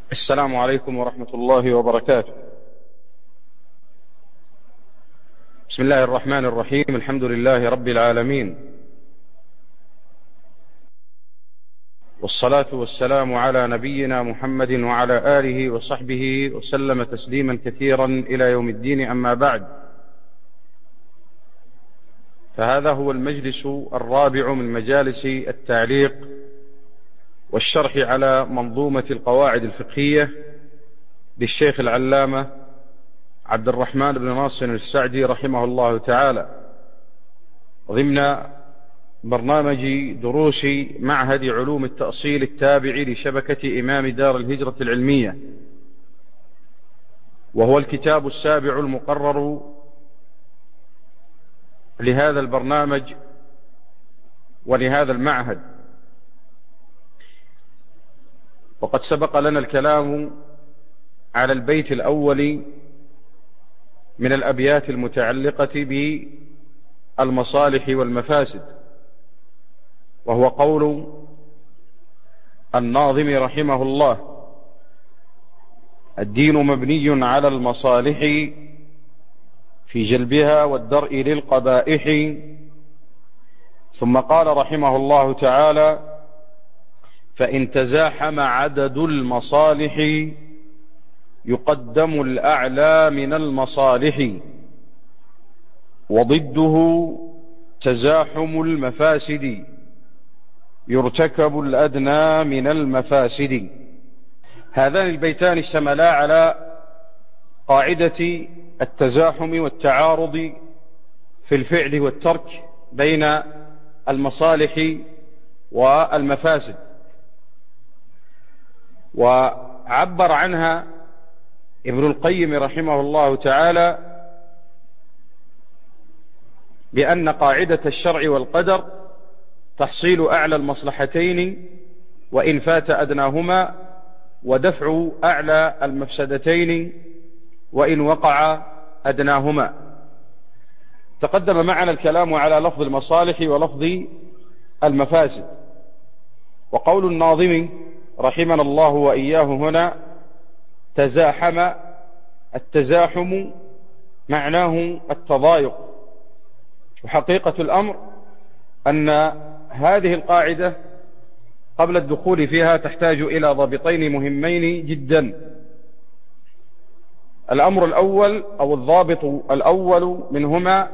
السلام عليكم ورحمة الله وبركاته. بسم الله الرحمن الرحيم. الحمد لله رب العالمين، والصلاة والسلام على نبينا محمد وعلى آله وصحبه وسلم تسليما كثيرا إلى يوم الدين. أما بعد، فهذا هو المجلس الرابع من مجالس التعليق والشرح على منظومة القواعد الفقهية للشيخ العلامة عبد الرحمن بن ناصر السعدي رحمه الله تعالى، ضمن برنامج دروس معهد علوم التأصيل التابع لشبكة إمام دار الهجرة العلمية، وهو الكتاب السابع المقرر لهذا البرنامج ولهذا المعهد. وقد سبق لنا الكلام على البيت الأول من الأبيات المتعلقة بالمصالح والمفاسد، وهو قول الناظم رحمه الله: الدين مبني على المصالح في جلبها والدرء للقبائح. ثم قال رحمه الله تعالى: فإن تزاحم عدد المصالح يقدم الأعلى من المصالح، وضده تزاحم المفاسد يرتكب الأدنى من المفاسد. هذان البيتان اشتملا على قاعدة التزاحم والتعارض في الفعل والترك بين المصالح والمفاسد، وعبر عنها ابن القيم رحمه الله تعالى بأن قاعدة الشرع والقدر تحصيل أعلى المصلحتين وإن فات أدناهما، ودفع أعلى المفسدتين وإن وقع أدناهما. تقدم معنا الكلام على لفظ المصالح ولفظ المفاسد. وقول الناظم رحمنا الله وإياه هنا: تزاحم، التزاحم معناه التضايق. وحقيقة الأمر أن هذه القاعدة قبل الدخول فيها تحتاج إلى ضابطين مهمين جدا. الأمر الأول أو الضابط الأول منهما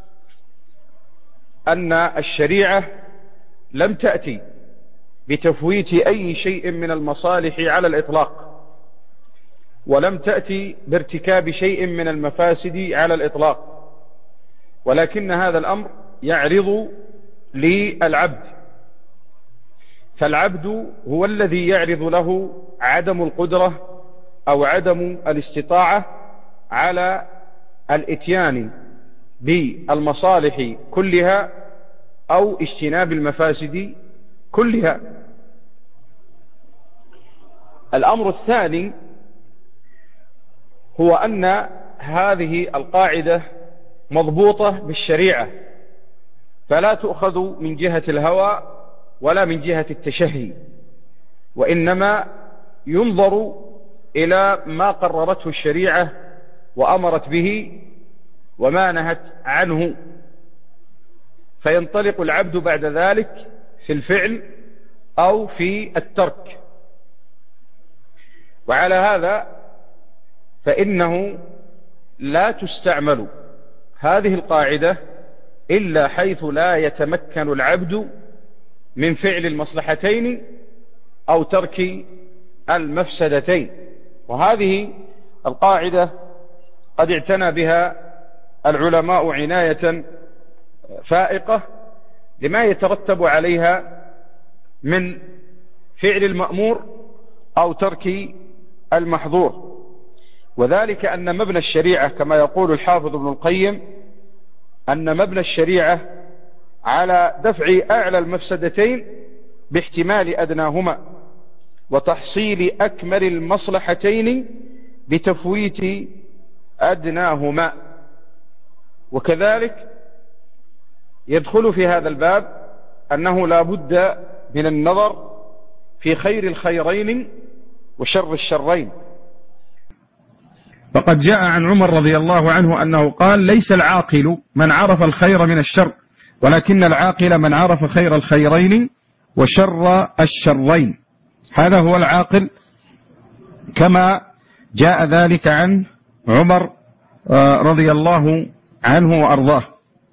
أن الشريعة لم تأتي بتفويت أي شيء من المصالح على الإطلاق، ولم تأتي بارتكاب شيء من المفاسد على الإطلاق، ولكن هذا الأمر يعرض للعبد، فالعبد هو الذي يعرض له عدم القدرة أو عدم الاستطاعة على الإتيان بالمصالح كلها أو اجتناب المفاسد كلها. الأمر الثاني هو أن هذه القاعدة مضبوطة بالشريعة، فلا تؤخذ من جهة الهوى ولا من جهة التشهي، وإنما ينظر إلى ما قررته الشريعة وأمرت به وما نهت عنه، فينطلق العبد بعد ذلك في الفعل أو في الترك. وعلى هذا فإنه لا تستعمل هذه القاعدة إلا حيث لا يتمكن العبد من فعل المصلحتين أو ترك المفسدتين. وهذه القاعدة قد اعتنى بها العلماء عناية فائقة لما يترتب عليها من فعل المأمور أو ترك المحظور، وذلك أن مبنى الشريعة كما يقول الحافظ ابن القيم أن مبنى الشريعة على دفع أعلى المفسدتين باحتمال أدناهما، وتحصيل أكمل المصلحتين بتفويت أدناهما. وكذلك يدخل في هذا الباب أنه لا بد من النظر في خير الخيرين وشر الشرين. فقد جاء عن عمر رضي الله عنه أنه قال: ليس العاقل من عرف الخير من الشر، ولكن العاقل من عرف خير الخيرين وشر الشرين. هذا هو العاقل كما جاء ذلك عن عمر رضي الله عنه وأرضاه.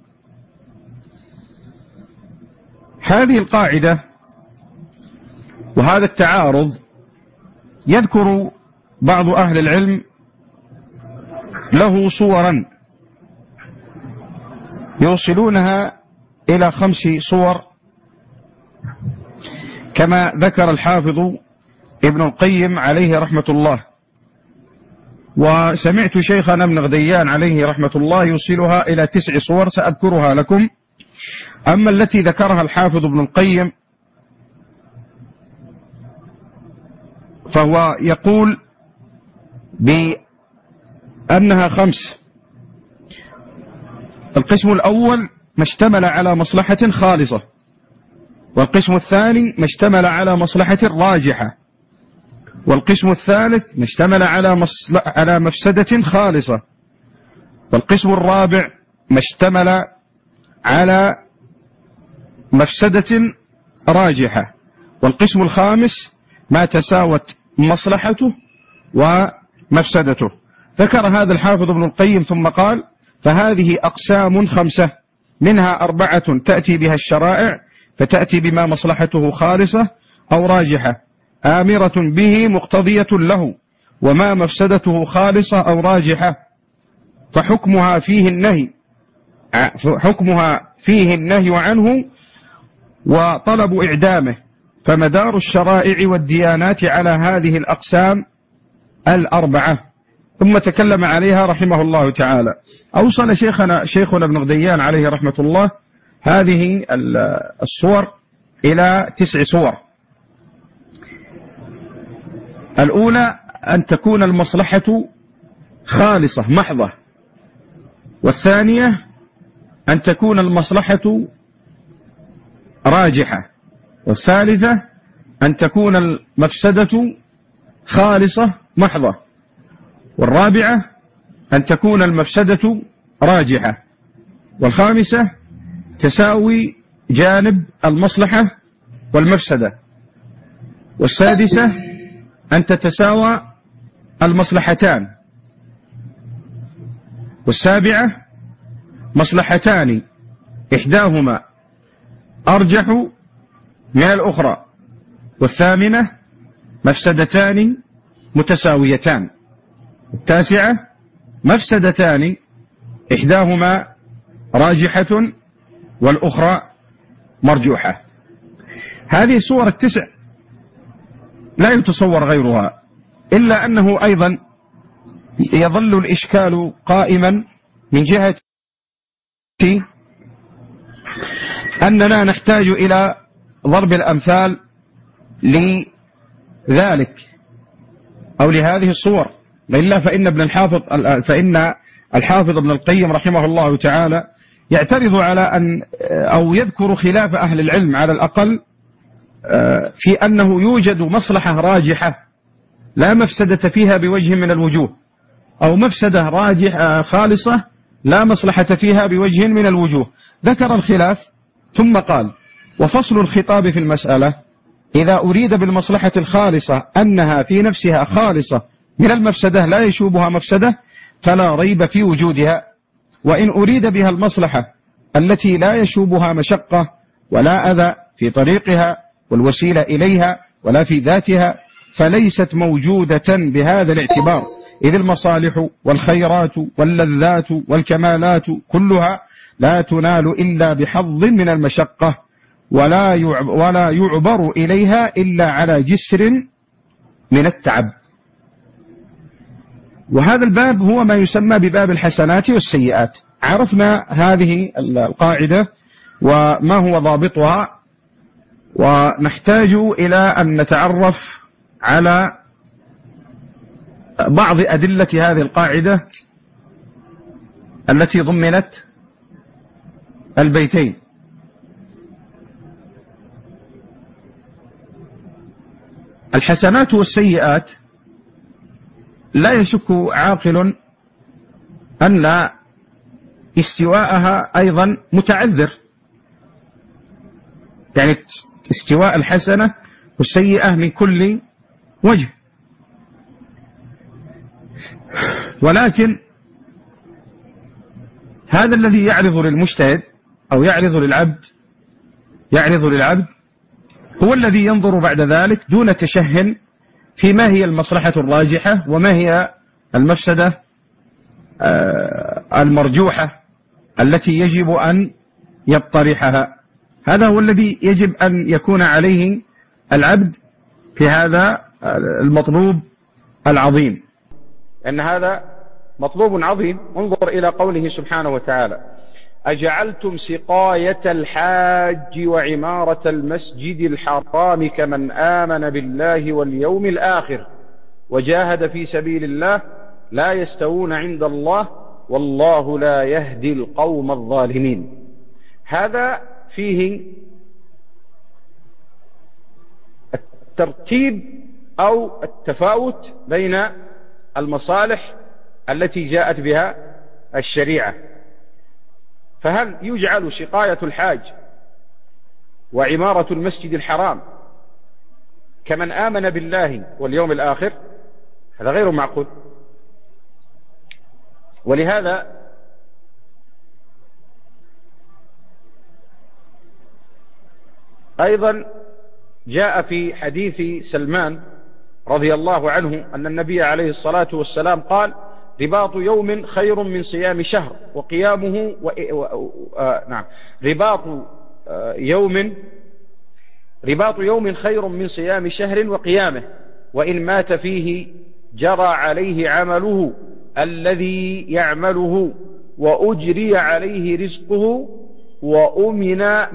هذه القاعدة وهذا التعارض يذكر بعض أهل العلم له صورا يوصلونها إلى 5 صور، كما ذكر الحافظ ابن القيم عليه رحمة الله. وسمعت شيخنا ابن غديان عليه رحمة الله يوصلها إلى 9 صور سأذكرها لكم. أما التي ذكرها الحافظ ابن القيم فهو يقول بأنها 5. القسم الأول ما اشتمل على مصلحة خالصة، والقسم الثاني ما اشتمل على مصلحة راجحة، والقسم الثالث ما اشتمل على مفسدة خالصة، والقسم الرابع ما اشتمل على مفسدة راجحة، والقسم الخامس ما تساوت مصلحته ومفسدته. ذكر هذا الحافظ ابن القيم ثم قال: فهذه أقسام 5، منها 4 تأتي بها الشرائع فتأتي بما مصلحته خالصة أو راجحة آمرة به مقتضية له، وما مفسدته خالصة أو راجحة فحكمها فيه النهي عنه وطلب إعدامه. فمدار الشرائع والديانات على هذه الأقسام 4. ثم تكلم عليها رحمه الله تعالى. أوصل شيخنا ابن غديان عليه رحمة الله هذه الصور إلى 9 صور. الأولى أن تكون المصلحة خالصة محضة، والثانية أن تكون المصلحة راجحة، والثالثة أن تكون المفسدة خالصة محضة، والرابعة أن تكون المفسدة راجحة، والخامسة تساوي جانب المصلحة والمفسدة، والسادسة أن تتساوى المصلحتان، والسابعة مصلحتان إحداهما أرجح من الأخرى، والثامنة مفسدتان متساويتان، والتاسعة مفسدتان إحداهما راجحة والأخرى مرجوحة. هذه صور 9 لا يتصور غيرها، إلا أنه أيضا يظل الإشكال قائما من جهة أننا نحتاج إلى ضرب الأمثال لذلك أو لهذه الصور، إلا فإن الحافظ ابن القيم رحمه الله تعالى يعترض على أن أو يذكر خلاف أهل العلم على الأقل في أنه يوجد مصلحة راجحة لا مفسدة فيها بوجه من الوجوه، أو مفسدة راجحة خالصة لا مصلحة فيها بوجه من الوجوه. ذكر الخلاف ثم قال: وفصل الخطاب في المسألة إذا أريد بالمصلحة الخالصة أنها في نفسها خالصة من المفسدة لا يشوبها مفسدة فلا ريب في وجودها، وإن أريد بها المصلحة التي لا يشوبها مشقة ولا أذى في طريقها والوسيلة إليها ولا في ذاتها فليست موجودة بهذا الاعتبار، إذ المصالح والخيرات واللذات والكمالات كلها لا تنال إلا بحظ من المشقة، ولا يعبر إليها إلا على جسر من التعب. وهذا الباب هو ما يسمى بباب الحسنات والسيئات. عرفنا هذه القاعدة وما هو ضابطها، ونحتاج إلى أن نتعرف على بعض أدلة هذه القاعدة التي ضمنت البيتين. الحسنات والسيئات لا يشك عاقل أن استواءها أيضا متعذر، يعني استواء الحسنة والسيئة من كل وجه، ولكن هذا الذي يعرض للمجتهد أو يعرض للعبد هو الذي ينظر بعد ذلك دون تشه في ما هي المصلحة الراجحة وما هي المفسدة المرجوحة التي يجب أن يطرحها. هذا هو الذي يجب أن يكون عليه العبد في هذا المطلوب العظيم، أن هذا مطلوب عظيم. انظر إلى قوله سبحانه وتعالى: أجعلتم سقاية الحاج وعمارة المسجد الحرام كمن آمن بالله واليوم الآخر وجاهد في سبيل الله لا يستوون عند الله والله لا يهدي القوم الظالمين. هذا فيه الترتيب أو التفاوت بين المصالح التي جاءت بها الشريعة. فهل يجعل سقاية الحاج وعمارة المسجد الحرام كمن آمن بالله واليوم الآخر؟ هذا غير معقول. ولهذا أيضا جاء في حديث سلمان رضي الله عنه أن النبي عليه الصلاة والسلام قال: رباط يوم خير من صيام شهر وقيامه رباط يوم خير من صيام شهر وقيامه وإن مات فيه جرى عليه عمله الذي يعمله وأجري عليه رزقه وأمن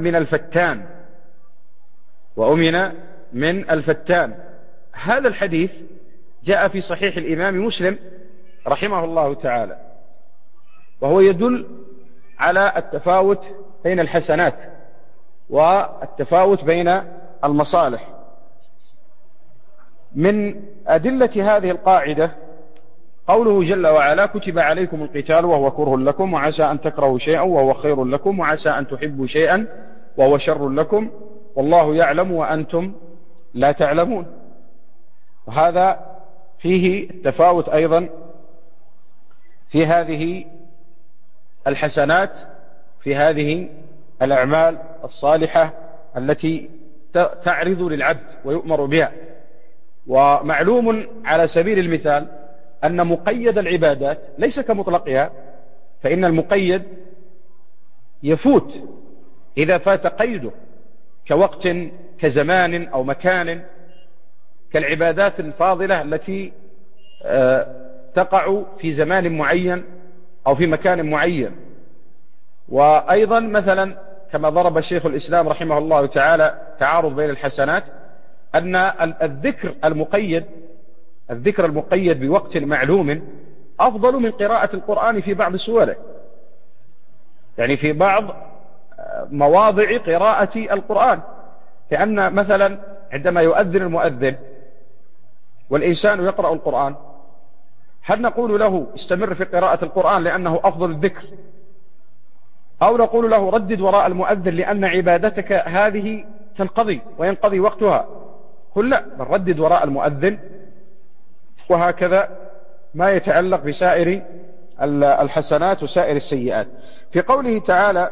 من الفتان. هذا الحديث جاء في صحيح الإمام مسلم رحمه الله تعالى، وهو يدل على التفاوت بين الحسنات والتفاوت بين المصالح. من أدلة هذه القاعدة قوله جل وعلا: كتب عليكم القتال وهو كره لكم وعسى أن تكرهوا شيئا وهو خير لكم وعسى أن تحبوا شيئا وهو شر لكم والله يعلم وأنتم لا تعلمون. وهذا فيه التفاوت أيضا في هذه الحسنات، في هذه الأعمال الصالحة التي تعرض للعبد ويؤمر بها. ومعلوم على سبيل المثال أن مقيد العبادات ليس كمطلقها، فإن المقيد يفوت إذا فات قيده، كوقت كزمان أو مكان، كالعبادات الفاضلة التي تقع في زمان معين أو في مكان معين. وأيضا مثلا كما ضرب شيخ الإسلام رحمه الله تعالى تعارض بين الحسنات، أن الذكر المقيد بوقت معلوم أفضل من قراءة القرآن في بعض سوره، يعني في بعض مواضع قراءة القرآن. لأن مثلا عندما يؤذن المؤذن والإنسان يقرأ القرآن، هل نقول له استمر في قراءة القرآن لأنه أفضل الذكر، أو نقول له ردد وراء المؤذن لأن عبادتك هذه تنقضي وينقضي وقتها؟ قل لا، بل ردد وراء المؤذن. وهكذا ما يتعلق بسائر الحسنات وسائر السيئات. في قوله تعالى: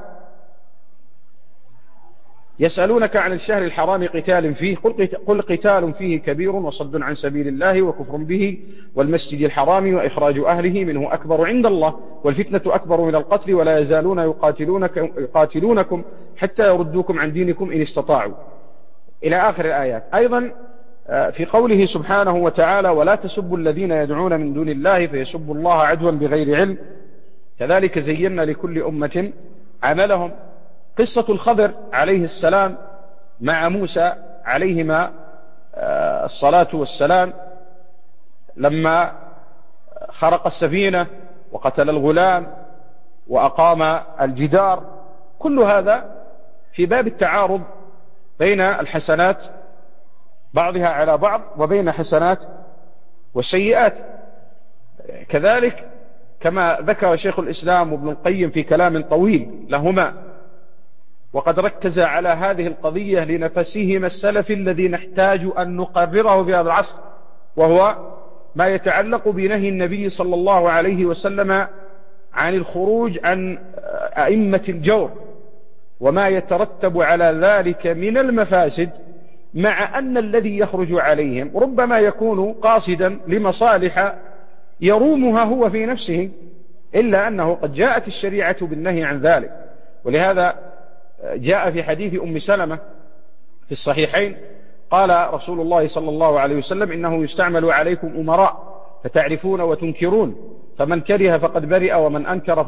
يسألونك عن الشهر الحرام قتال فيه قل قتال فيه كبير وصد عن سبيل الله وكفر به والمسجد الحرام وإخراج أهله منه أكبر عند الله والفتنة أكبر من القتل ولا يزالون يقاتلونكم حتى يردوكم عن دينكم إن استطاعوا، إلى آخر الآيات. أيضا في قوله سبحانه وتعالى: ولا تسبوا الذين يدعون من دون الله فيسبوا الله عدوا بغير علم كذلك زينا لكل أمة عملهم. قصة الخضر عليه السلام مع موسى عليهما الصلاة والسلام لما خرق السفينة وقتل الغلام وأقام الجدار، كل هذا في باب التعارض بين الحسنات بعضها على بعض وبين حسنات والسيئات. كذلك كما ذكر شيخ الإسلام وابن القيم في كلام طويل لهما، وقد ركز على هذه القضية لنفسهما السلفي الذي نحتاج أن نقرره في هذا العصر، وهو ما يتعلق بنهي النبي صلى الله عليه وسلم عن الخروج عن أئمة الجور وما يترتب على ذلك من المفاسد، مع أن الذي يخرج عليهم ربما يكون قاصدا لمصالح يرومها هو في نفسه، إلا أنه قد جاءت الشريعة بالنهي عن ذلك. ولهذا جاء في حديث أم سلمة في الصحيحين قال رسول الله صلى الله عليه وسلم: إنه يستعمل عليكم أمراء فتعرفون وتنكرون، فمن كره فقد برئ ومن أنكر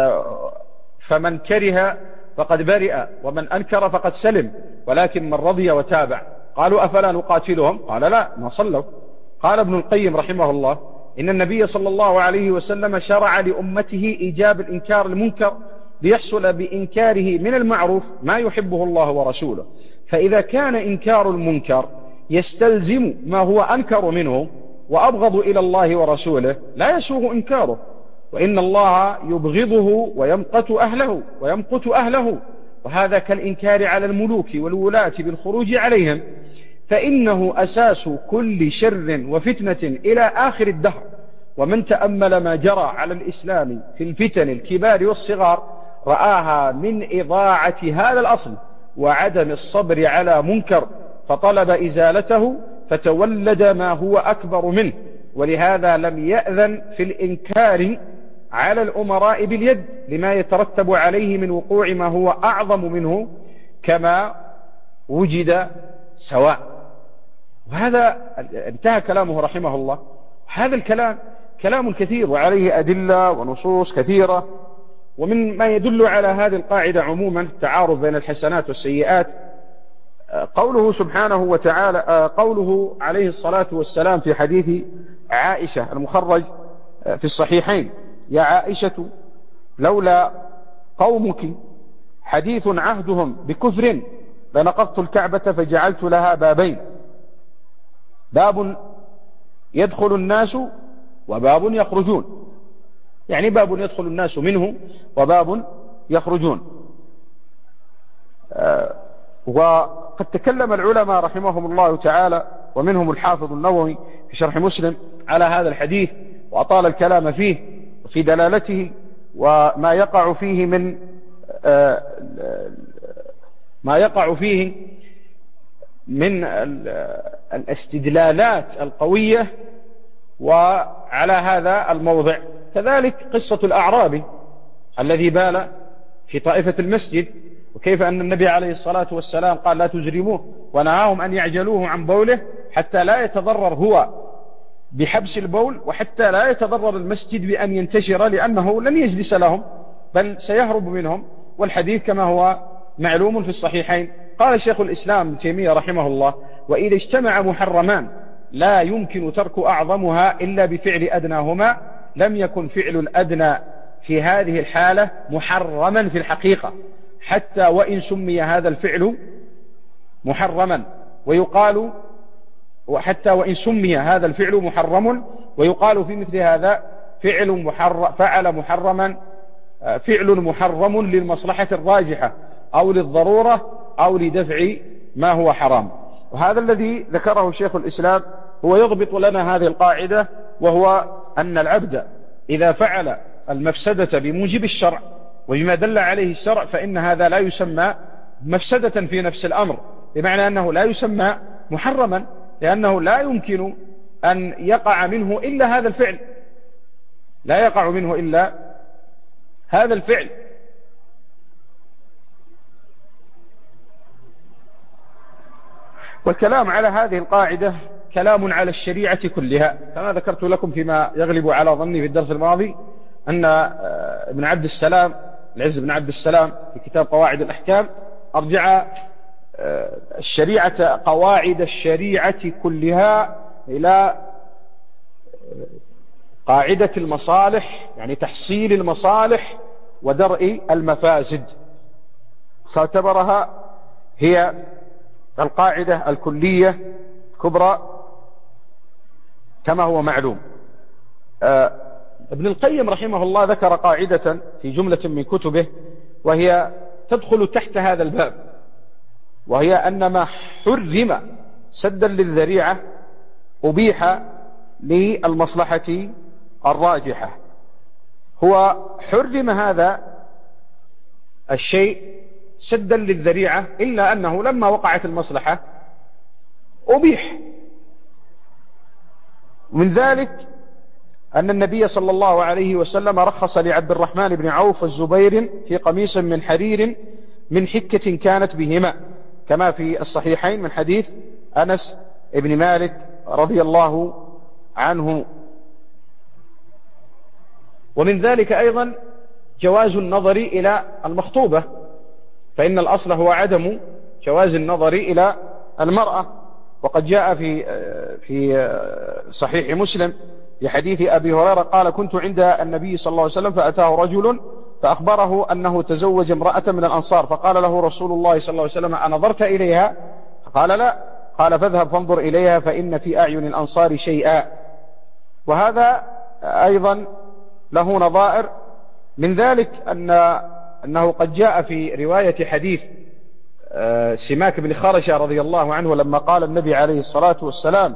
ومن أنكر فقد سلم، ولكن من رضي وتابع. قالوا: أفلا نقاتلهم؟ قال: لا، ما صلوا. قال ابن القيم رحمه الله: إن النبي صلى الله عليه وسلم شرع لأمته إيجاب الإنكار المنكر ليحصل بإنكاره من المعروف ما يحبه الله ورسوله، فإذا كان إنكار المنكر يستلزم ما هو أنكر منه وأبغض إلى الله ورسوله لا يسوغ إنكاره، وإن الله يبغضه ويمقت أهله، وهذا كالإنكار على الملوك والولاة بالخروج عليهم، فإنه أساس كل شر وفتنة إلى آخر الدهر. ومن تأمل ما جرى على الإسلام في الفتن الكبار والصغار رآها من إضاعة هذا الأصل وعدم الصبر على منكر، فطلب إزالته فتولد ما هو أكبر منه. ولهذا لم يأذن في الإنكار على الأمراء باليد لما يترتب عليه من وقوع ما هو أعظم منه كما وجد سواء. وهذا انتهى كلامه رحمه الله. هذا الكلام كلام كثير وعليه أدلة ونصوص كثيرة، ومن ما يدل على هذه القاعدة عموما التعارض بين الحسنات والسيئات قوله سبحانه وتعالى، قوله عليه الصلاة والسلام في حديث عائشة المخرج في الصحيحين: يا عائشة لولا قومك حديث عهدهم بكفر لنقضت الكعبة فجعلت لها بابين، باب يدخل الناس وباب يخرجون، يعني باب يدخل الناس منه وباب يخرجون. وقد تكلم العلماء رحمهم الله تعالى ومنهم الحافظ النووي في شرح مسلم على هذا الحديث وأطال الكلام فيه وفي دلالته وما يقع فيه من الاستدلالات القوية. وعلى هذا الموضع كذلك قصة الأعرابي الذي بال في طائفة المسجد، وكيف أن النبي عليه الصلاة والسلام قال: لا تزرموه، ونهاهم أن يعجلوه عن بوله حتى لا يتضرر هو بحبس البول، وحتى لا يتضرر المسجد بأن ينتشر، لأنه لن يجلس لهم بل سيهرب منهم. والحديث كما هو معلوم في الصحيحين. قال شيخ الإسلام ابن تيمية رحمه الله: وإذا اجتمع محرمان لا يمكن ترك أعظمها إلا بفعل أدناهما لم يكن فعل الأدنى في هذه الحالة محرما في الحقيقة، حتى وإن سمي هذا الفعل محرما، وحتى وإن سمي هذا الفعل محرم ويقال في مثل هذا فعل فعل محرم للمصلحة الراجحة أو للضرورة أو لدفع ما هو حرام. وهذا الذي ذكره شيخ الإسلام هو يضبط لنا هذه القاعدة، وهو أن العبد إذا فعل المفسدة بموجب الشرع وبما دل عليه الشرع فإن هذا لا يسمى مفسدة في نفس الأمر، بمعنى أنه لا يسمى محرما، لأنه لا يمكن أن يقع منه إلا هذا الفعل، لا يقع منه إلا هذا الفعل. والكلام على هذه القاعدة كلام على الشريعة كلها، كما ذكرت لكم فيما يغلب على ظني في الدرس الماضي أن ابن عبد السلام العز بن عبد السلام في كتاب قواعد الأحكام أرجع قواعد الشريعة كلها إلى قاعدة المصالح، يعني تحصيل المصالح ودرء المفاسد، فاعتبرها هي القاعدة الكلية كبرى كما هو معلوم. ابن القيم رحمه الله ذكر قاعدة في جملة من كتبه وهي تدخل تحت هذا الباب، وهي أن ما حرم سدا للذريعة أبيح للمصلحة الراجحة. هو حرم هذا الشيء سدا للذريعة، إلا أنه لما وقعت المصلحة أبيح. من ذلك أن النبي صلى الله عليه وسلم رخص لعبد الرحمن بن عوف والزبير في قميص من حرير من حكة كانت بهما، كما في الصحيحين من حديث أنس بن مالك رضي الله عنه. ومن ذلك أيضا جواز النظر إلى المخطوبة، فإن الأصل هو عدم جواز النظر إلى المرأة. وقد جاء في صحيح مسلم في حديث أبي هريرة قال: كنت عند النبي صلى الله عليه وسلم فأتاه رجل فأخبره أنه تزوج امرأة من الأنصار، فقال له رسول الله صلى الله عليه وسلم: أنظرت إليها؟ قال: لا. قال: فاذهب فانظر إليها فإن في أعين الأنصار شيئا. وهذا أيضا له نظائر. من ذلك أنه قد جاء في رواية حديث سماك بن خرشة رضي الله عنه لما قال النبي عليه الصلاة والسلام: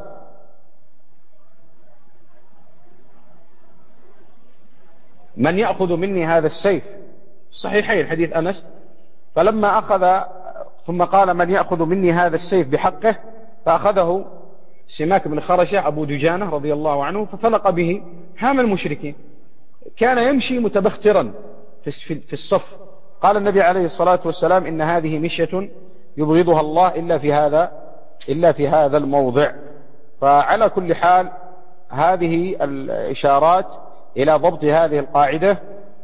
من يأخذ مني هذا السيف؟ صحيحين حديث أنس. فلما أخذ ثم قال: من يأخذ مني هذا السيف بحقه؟ فأخذه سماك بن خرشة أبو دجانة رضي الله عنه ففلق به هام المشركين. كان يمشي متبخترا في الصف. قال النبي عليه الصلاة والسلام: إن هذه مشية يبغضها الله إلا في هذا الموضع. فعلى كل حال هذه الإشارات إلى ضبط هذه القاعدة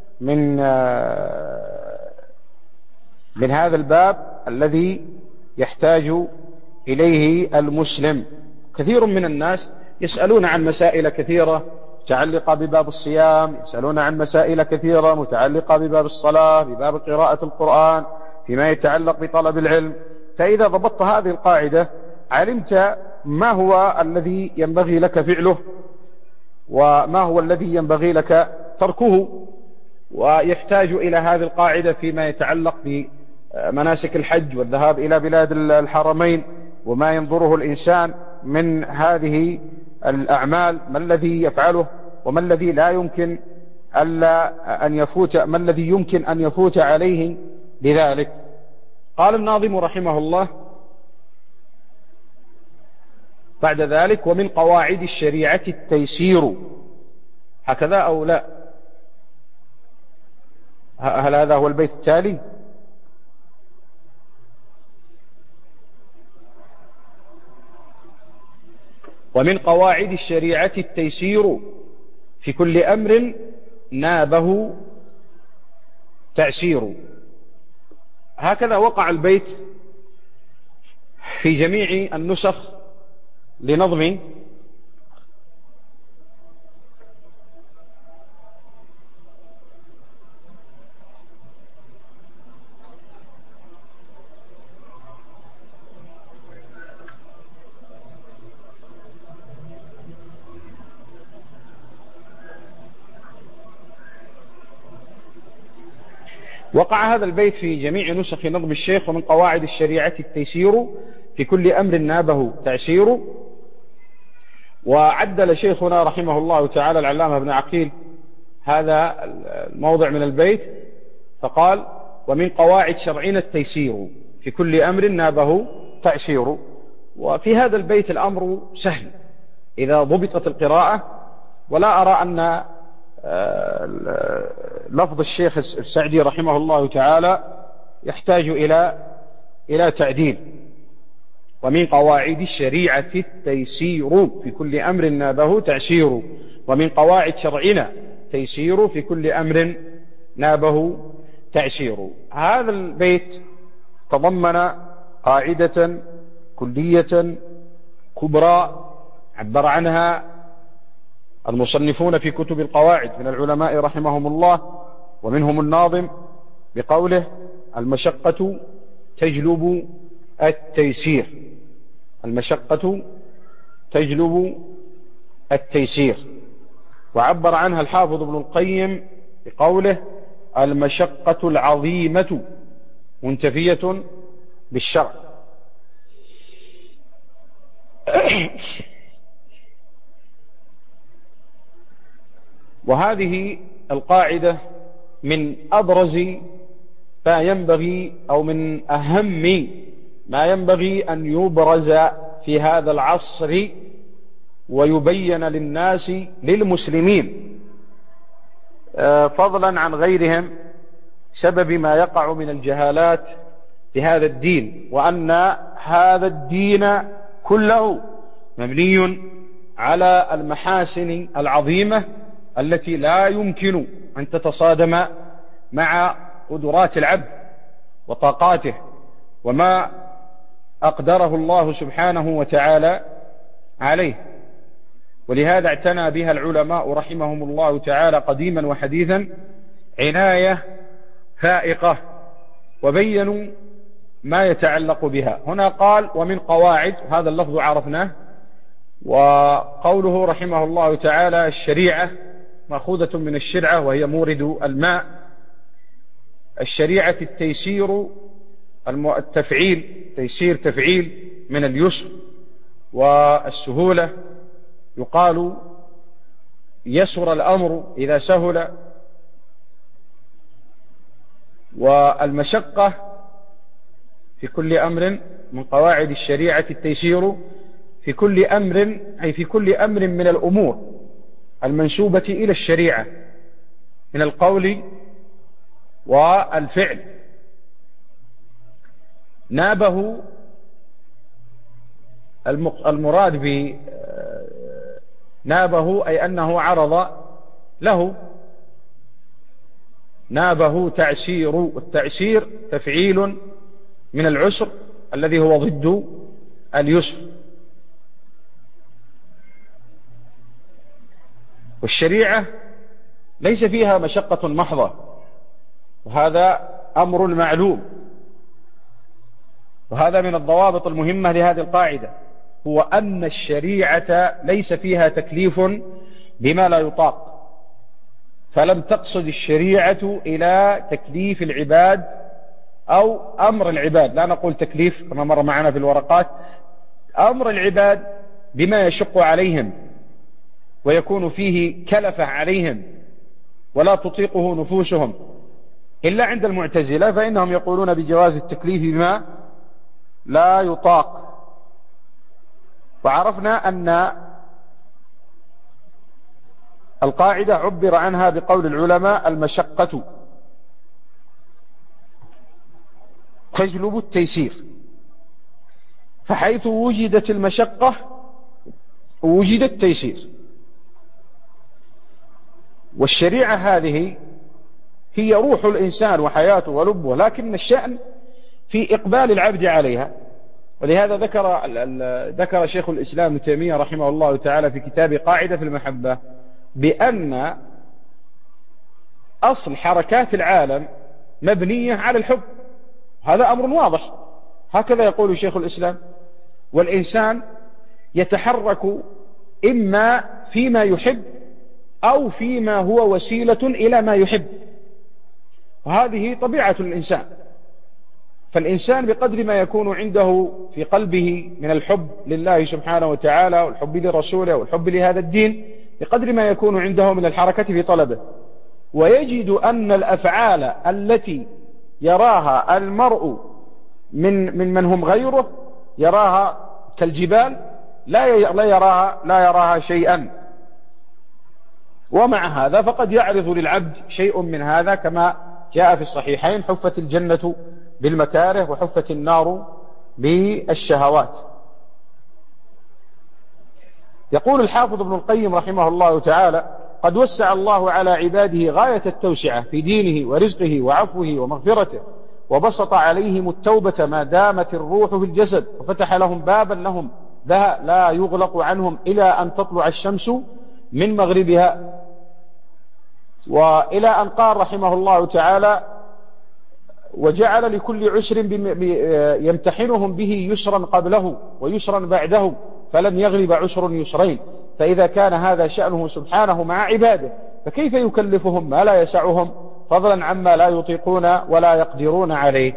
من هذا الباب الذي يحتاج إليه المسلم. كثير من الناس يسألون عن مسائل كثيرة متعلقة بباب الصيام، يسألون عن مسائل كثيرة متعلقة بباب الصلاة، بباب قراءة القرآن، فيما يتعلق بطلب العلم. فإذا ضبطت هذه القاعدة علمت ما هو الذي ينبغي لك فعله وما هو الذي ينبغي لك تركه. ويحتاج إلى هذه القاعدة فيما يتعلق بمناسك الحج والذهاب إلى بلاد الحرمين، وما ينظره الإنسان من هذه الأعمال، ما الذي يفعله وما الذي لا يمكن أن يفوت، ما الذي يمكن أن يفوت عليه لذلك. قال الناظم رحمه الله بعد ذلك: ومن قواعد الشريعة التيسير. هكذا أو لا؟ هل هذا هو البيت التالي؟ ومن قواعد الشريعة التيسير في كل أمر نابه تعسير. هكذا وقع البيت في جميع النسخ لنظم وقع هذا البيت في جميع نسخ نظم الشيخ: ومن قواعد الشريعة التيسير في كل أمر نابه تعسير. وعدل شيخنا رحمه الله تعالى العلامة ابن عقيل هذا الموضع من البيت فقال: ومن قواعد شرعنا التيسير في كل أمر نابه تعسير. وفي هذا البيت الأمر سهل إذا ضبطت القراءة، ولا أرى أن لفظ الشيخ السعدي رحمه الله تعالى يحتاج إلى تعديل. ومن قواعد الشريعة التيسير في كل أمر نابه تعسير. ومن قواعد شرعنا تيسير في كل أمر نابه تعسير. هذا البيت تضمن قاعدة كلية كبرى عبر عنها المصنفون في كتب القواعد من العلماء رحمهم الله، ومنهم الناظم بقوله: المشقة تجلب التيسير. المشقة تجلب التيسير. وعبر عنها الحافظ ابن القيم بقوله المشقة العظيمة منتفية بالشرع. وهذه القاعدة من أبرز ما ينبغي أو من أهم ما ينبغي أن يبرز في هذا العصر ويبين للناس للمسلمين فضلا عن غيرهم سبب ما يقع من الجهالات في هذا الدين، وأن هذا الدين كله مبني على المحاسن العظيمة التي لا يمكن أن تتصادم مع قدرات العبد وطاقاته وما أقدره الله سبحانه وتعالى عليه. ولهذا اعتنى بها العلماء رحمهم الله تعالى قديما وحديثا عناية فائقة، وبينوا ما يتعلق بها. هنا قال ومن قواعد، هذا اللفظ عرفناه. وقوله رحمه الله تعالى الشريعة مأخوذة من الشرعة وهي مورد الماء. الشريعة التيسير التفعيل، تيسير تفعيل من اليسر والسهولة. يقال يسر الأمر إذا سهل. والمشقة في كل أمر من قواعد الشريعة التيسير في كل أمر، أي في كل أمر من الأمور المنسوبة إلى الشريعة من القول والفعل. نابه المراد نابه أي أنه عرض له. نابه تعسير، والتعسير تفعيل من العسر الذي هو ضد اليسر. والشريعة ليس فيها مشقة محضة، وهذا أمر معلوم. وهذا من الضوابط المهمة لهذه القاعدة، هو أن الشريعة ليس فيها تكليف بما لا يطاق. فلم تقصد الشريعة إلى تكليف العباد أو أمر العباد، لا نقول تكليف كما مر معنا في الورقات، أمر العباد بما يشق عليهم ويكون فيه كلفة عليهم ولا تطيقه نفوسهم، إلا عند المعتزلة فإنهم يقولون بجواز التكليف بما لا يطاق. وعرفنا أن القاعدة عبر عنها بقول العلماء المشقة تجلب التيسير، فحيث وجدت المشقة وجد التيسير. والشريعة هذه هي روح الإنسان وحياته ولبه، لكن الشأن في إقبال العبد عليها. ولهذا ذكر شيخ الإسلام ابن تيمية رحمه الله تعالى في كتاب قاعدة في المحبة بأن أصل حركات العالم مبنية على الحب. هذا أمر واضح، هكذا يقول شيخ الإسلام. والإنسان يتحرك إما فيما يحب أو فيما هو وسيلة إلى ما يحب، وهذه طبيعة الإنسان. فالإنسان بقدر ما يكون عنده في قلبه من الحب لله سبحانه وتعالى والحب لرسوله والحب لهذا الدين، بقدر ما يكون عنده من الحركة في طلبه. ويجد أن الأفعال التي يراها المرء من هم غيره يراها كالجبال، لا يراها شيئا. ومع هذا فقد يعرض للعبد شيء من هذا، كما جاء في الصحيحين: حفت الجنة بالمكاره وحفت النار بالشهوات. يقول الحافظ ابن القيم رحمه الله تعالى: قد وسع الله على عباده غاية التوسعة في دينه ورزقه وعفوه ومغفرته، وبسط عليهم التوبة ما دامت الروح في الجسد، وفتح لهم بابا لهم لا يغلق عنهم إلى أن تطلع الشمس من مغربها. وإلى أن قال رحمه الله تعالى: وجعل لكل عسر يمتحنهم به يسرا قبله ويسرا بعده، فلن يغلب عسر يسرين. فإذا كان هذا شأنه سبحانه مع عباده فكيف يكلفهم ما لا يسعهم، فضلا عما لا يطيقون ولا يقدرون عليه.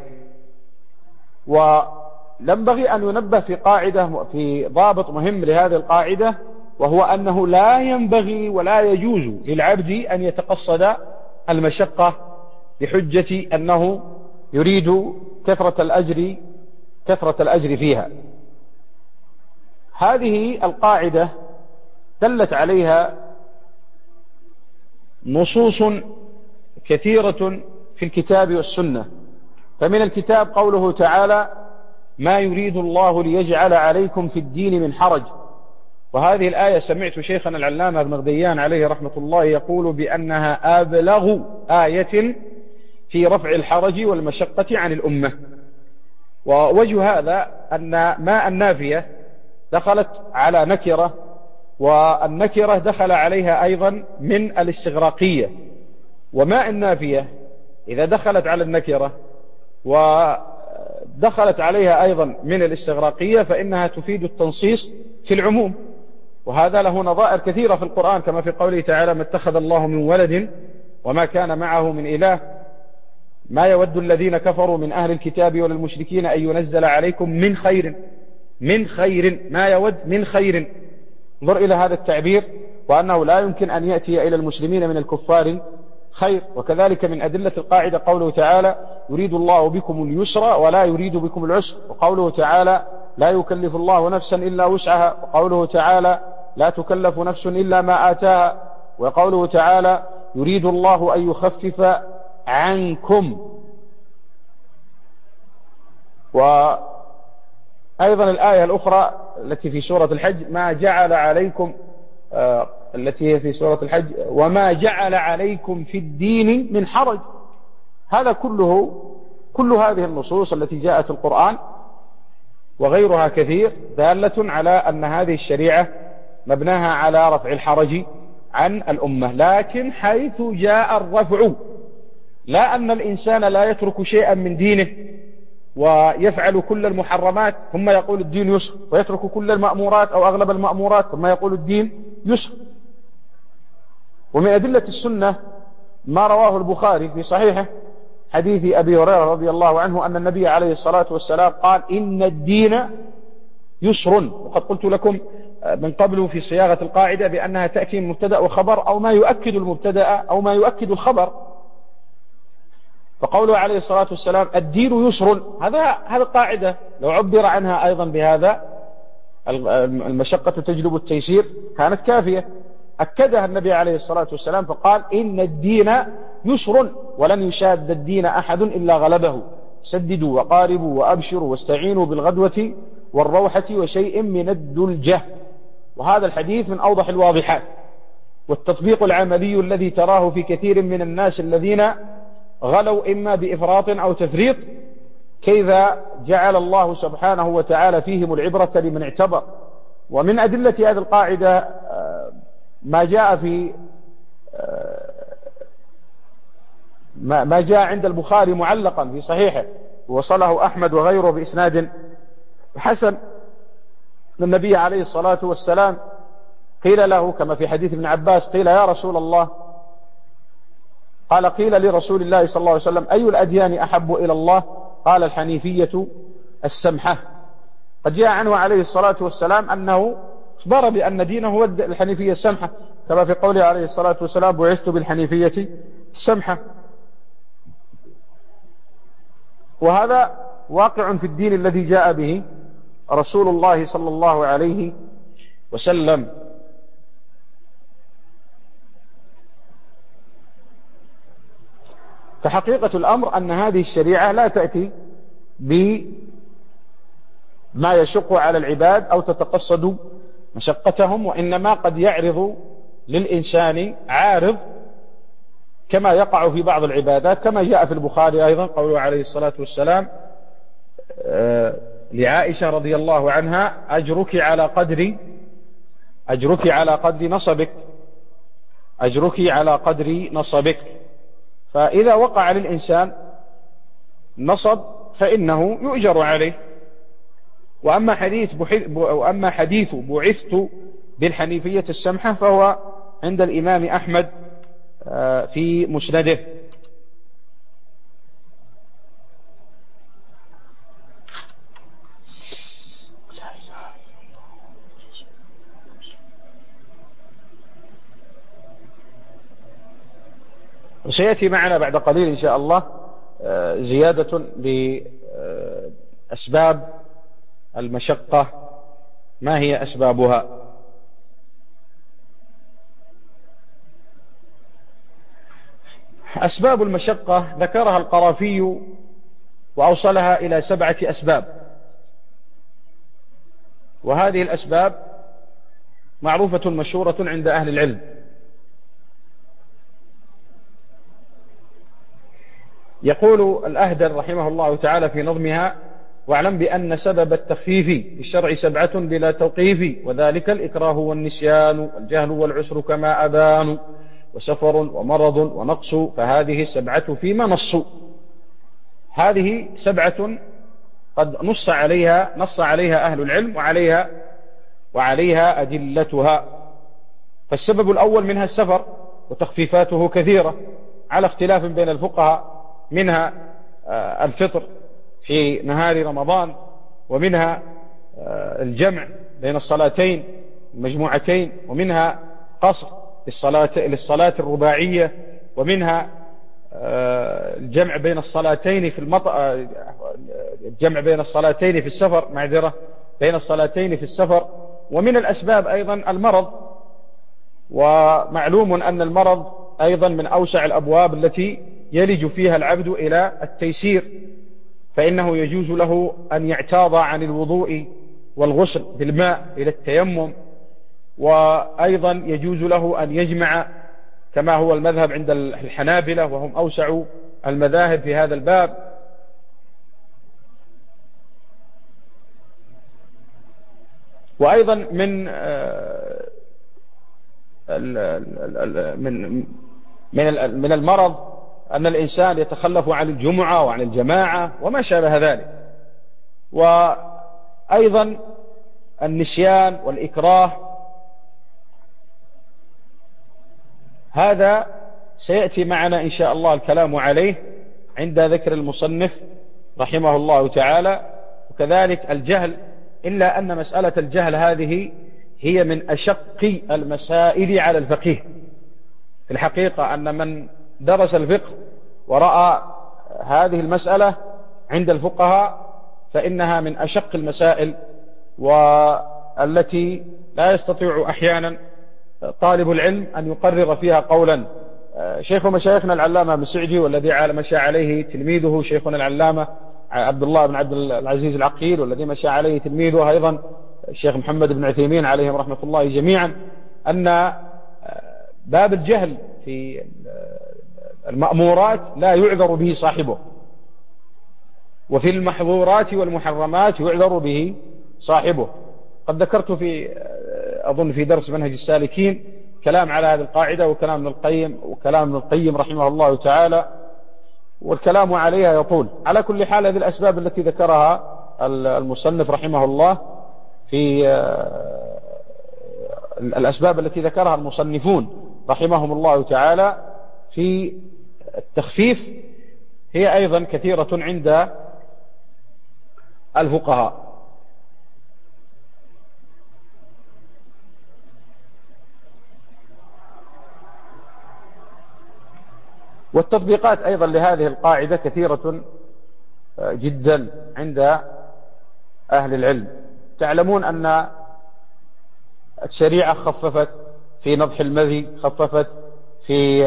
وينبغي أن ينبه في قاعدة، في ضابط مهم لهذه القاعدة، وهو أنه لا ينبغي ولا يجوز للعبد أن يتقصد المشقة بحجة أنه يريد كثرة الأجر فيها. هذه القاعدة دلت عليها نصوص كثيرة في الكتاب والسنة. فمن الكتاب قوله تعالى: ما يريد الله ليجعل عليكم في الدين من حرج. وهذه الآية سمعت شيخنا العلامة ابن غديان عليه رحمة الله يقول بأنها أبلغ آية في رفع الحرج والمشقة عن الأمة. ووجه هذا أن ما النافية دخلت على نكرة، والنكرة دخل عليها أيضا من الاستغراقية. وما النافية إذا دخلت على النكرة ودخلت عليها أيضا من الاستغراقية فإنها تفيد التنصيص في العموم. وهذا له نظائر كثيرة في القرآن، كما في قوله تعالى: ما اتخذ الله من ولد وما كان معه من إله ما يود الذين كفروا من أهل الكتاب ولا المشركين أن ينزل عليكم من خير ما يود من خير. انظر إلى هذا التعبير، وأنه لا يمكن أن يأتي إلى المسلمين من الكفار خير. وكذلك من أدلة القاعدة قوله تعالى: يريد الله بكم اليسر ولا يريد بكم العسر. وقوله تعالى: لا يكلف الله نفسا إلا وسعها. وقوله تعالى: لا تكلف نفس إلا ما آتاها. وقوله تعالى: يريد الله أن يخفف عنكم. وأيضا الآية الأخرى التي في سورة الحج: ما جعل عليكم، التي هي في سورة الحج: وما جعل عليكم في الدين من حرج. هذا كل هذه النصوص التي جاءت في القرآن وغيرها كثير دالة على أن هذه الشريعة مبناها على رفع الحرج عن الأمة. لكن حيث جاء الرفع، لا أن الإنسان لا يترك شيئا من دينه ويفعل كل المحرمات ثم يقول الدين يسر، ويترك كل المأمورات أو أغلب المأمورات ثم يقول الدين يسر. ومن أدلة السنة ما رواه البخاري في صحيحه حديث أبي هريرة رضي الله عنه أن النبي عليه الصلاة والسلام قال: إن الدين يسر. وقد قلت لكم من قبل في صياغة القاعدة بأنها تأتي مبتدأ وخبر، أو ما يؤكد المبتدأ أو ما يؤكد الخبر. فقوله عليه الصلاة والسلام: الدين يسر، هذا قاعدة لو عبر عنها أيضا بهذا المشقة تجلب التيسير كانت كافية. أكدها النبي عليه الصلاة والسلام فقال: إن الدين يسر ولن يشاد الدين أحد إلا غلبه، سددوا وقاربوا وأبشروا واستعينوا بالغدوة والروحة وشيء من الدلجة. وهذا الحديث من أوضح الواضحات. والتطبيق العملي الذي تراه في كثير من الناس الذين غلوا إما بإفراط أو تفريط، كيف جعل الله سبحانه وتعالى فيهم العبرة لمن اعتبر. ومن أدلة هذه القاعدة ما جاء في ما جاء عند البخاري معلقا في صحيحه ووصله أحمد وغيره بإسناد حسن. النبي عليه الصلاة والسلام قيل له كما في حديث ابن عباس: قيل يا رسول الله، قال: قيل لرسول الله صلى الله عليه وسلم: أي الأديان أحب إلى الله؟ قال: الحنيفية السمحة. قد جاء عنه عليه الصلاة والسلام أنه أخبر بأن دينه هو الحنيفية السمحة، كما في قوله عليه الصلاة والسلام: بعثت بالحنيفية السمحة. وهذا واقع في الدين الذي جاء به رسول الله صلى الله عليه وسلم. فحقيقة الأمر أن هذه الشريعة لا تأتي بما يشق على العباد أو تتقصد مشقتهم، وإنما قد يعرض للإنسان عارض كما يقع في بعض العبادات، كما جاء في البخاري أيضا قوله عليه الصلاة والسلام لعائشة رضي الله عنها: أجرك على قدر نصبك، أجرك على قدر نصبك. فإذا وقع للإنسان نصب فإنه يؤجر عليه، وأما حديث بعثت بالحنيفية السمحة فهو عند الإمام أحمد في مسنده. وسيأتي معنا بعد قليل إن شاء الله زيادة لأسباب المشقة، ما هي أسبابها؟ أسباب المشقة ذكرها القرافي وأوصلها إلى 7 أسباب، وهذه الأسباب معروفة مشهورة عند أهل العلم. يقول الأهدر رحمه الله تعالى في نظمها: واعلم بأن سبب التخفيف في الشرع 7 بلا توقيف، وذلك الإكراه والنسيان والجهل والعسر كما أبان، وسفر ومرض ونقص، فهذه 7 فيما نصوا. هذه 7 قد نص عليها أهل العلم وعليها أدلتها. فالسبب الأول منها السفر، وتخفيفاته كثيرة على اختلاف بين الفقهاء، منها الفطر في نهار رمضان، ومنها الجمع بين الصلاتين المجموعتين، ومنها قصر للصلاة الرباعية، ومنها الجمع بين الصلاتين الجمع بين الصلاتين في السفر، بين الصلاتين في السفر. ومن الأسباب أيضا المرض، ومعلوم أن المرض أيضا من أوسع الأبواب التي يلج فيها العبد إلى التيسير، فإنه يجوز له أن يعتاض عن الوضوء والغسل بالماء إلى التيمم، وأيضا يجوز له أن يجمع كما هو المذهب عند الحنابلة، وهم أوسع المذاهب في هذا الباب. وأيضا من المرض أن الإنسان يتخلف عن الجمعة وعن الجماعة وما شابه ذلك. وأيضا النسيان والإكراه، هذا سيأتي معنا إن شاء الله الكلام عليه عند ذكر المصنف رحمه الله تعالى. وكذلك الجهل، إلا أن مسألة الجهل هذه هي من أشق المسائل على الفقيه. في الحقيقة أن من درس الفقه ورأى هذه المسألة عند الفقهاء فإنها من أشق المسائل، والتي لا يستطيع أحيانا طالب العلم أن يقرر فيها قولا. شيخ مشايخنا العلامة مسعدي، والذي مشى عليه تلميذه شيخنا العلامة عبد الله بن عبد العزيز العقيل، والذي مشى عليه تلميذه أيضا الشيخ محمد بن عثيمين عليهم رحمة الله جميعا، أن باب الجهل في المأمورات لا يعذر به صاحبه، وفي المحظورات والمحرمات يعذر به صاحبه. قد ذكرت أظن في درس منهج السالكين كلام على هذه القاعدة، وكلام ابن القيم رحمه الله تعالى، والكلام عليها يطول. على كل حال، هذه الأسباب التي ذكرها المصنف رحمه الله في الأسباب التي ذكرها المصنفون رحمهم الله تعالى في التخفيف هي أيضا كثيرة عند الفقهاء. والتطبيقات أيضا لهذه القاعدة كثيرة جدا عند أهل العلم. تعلمون أن الشريعة خففت في نضح المذي، خففت في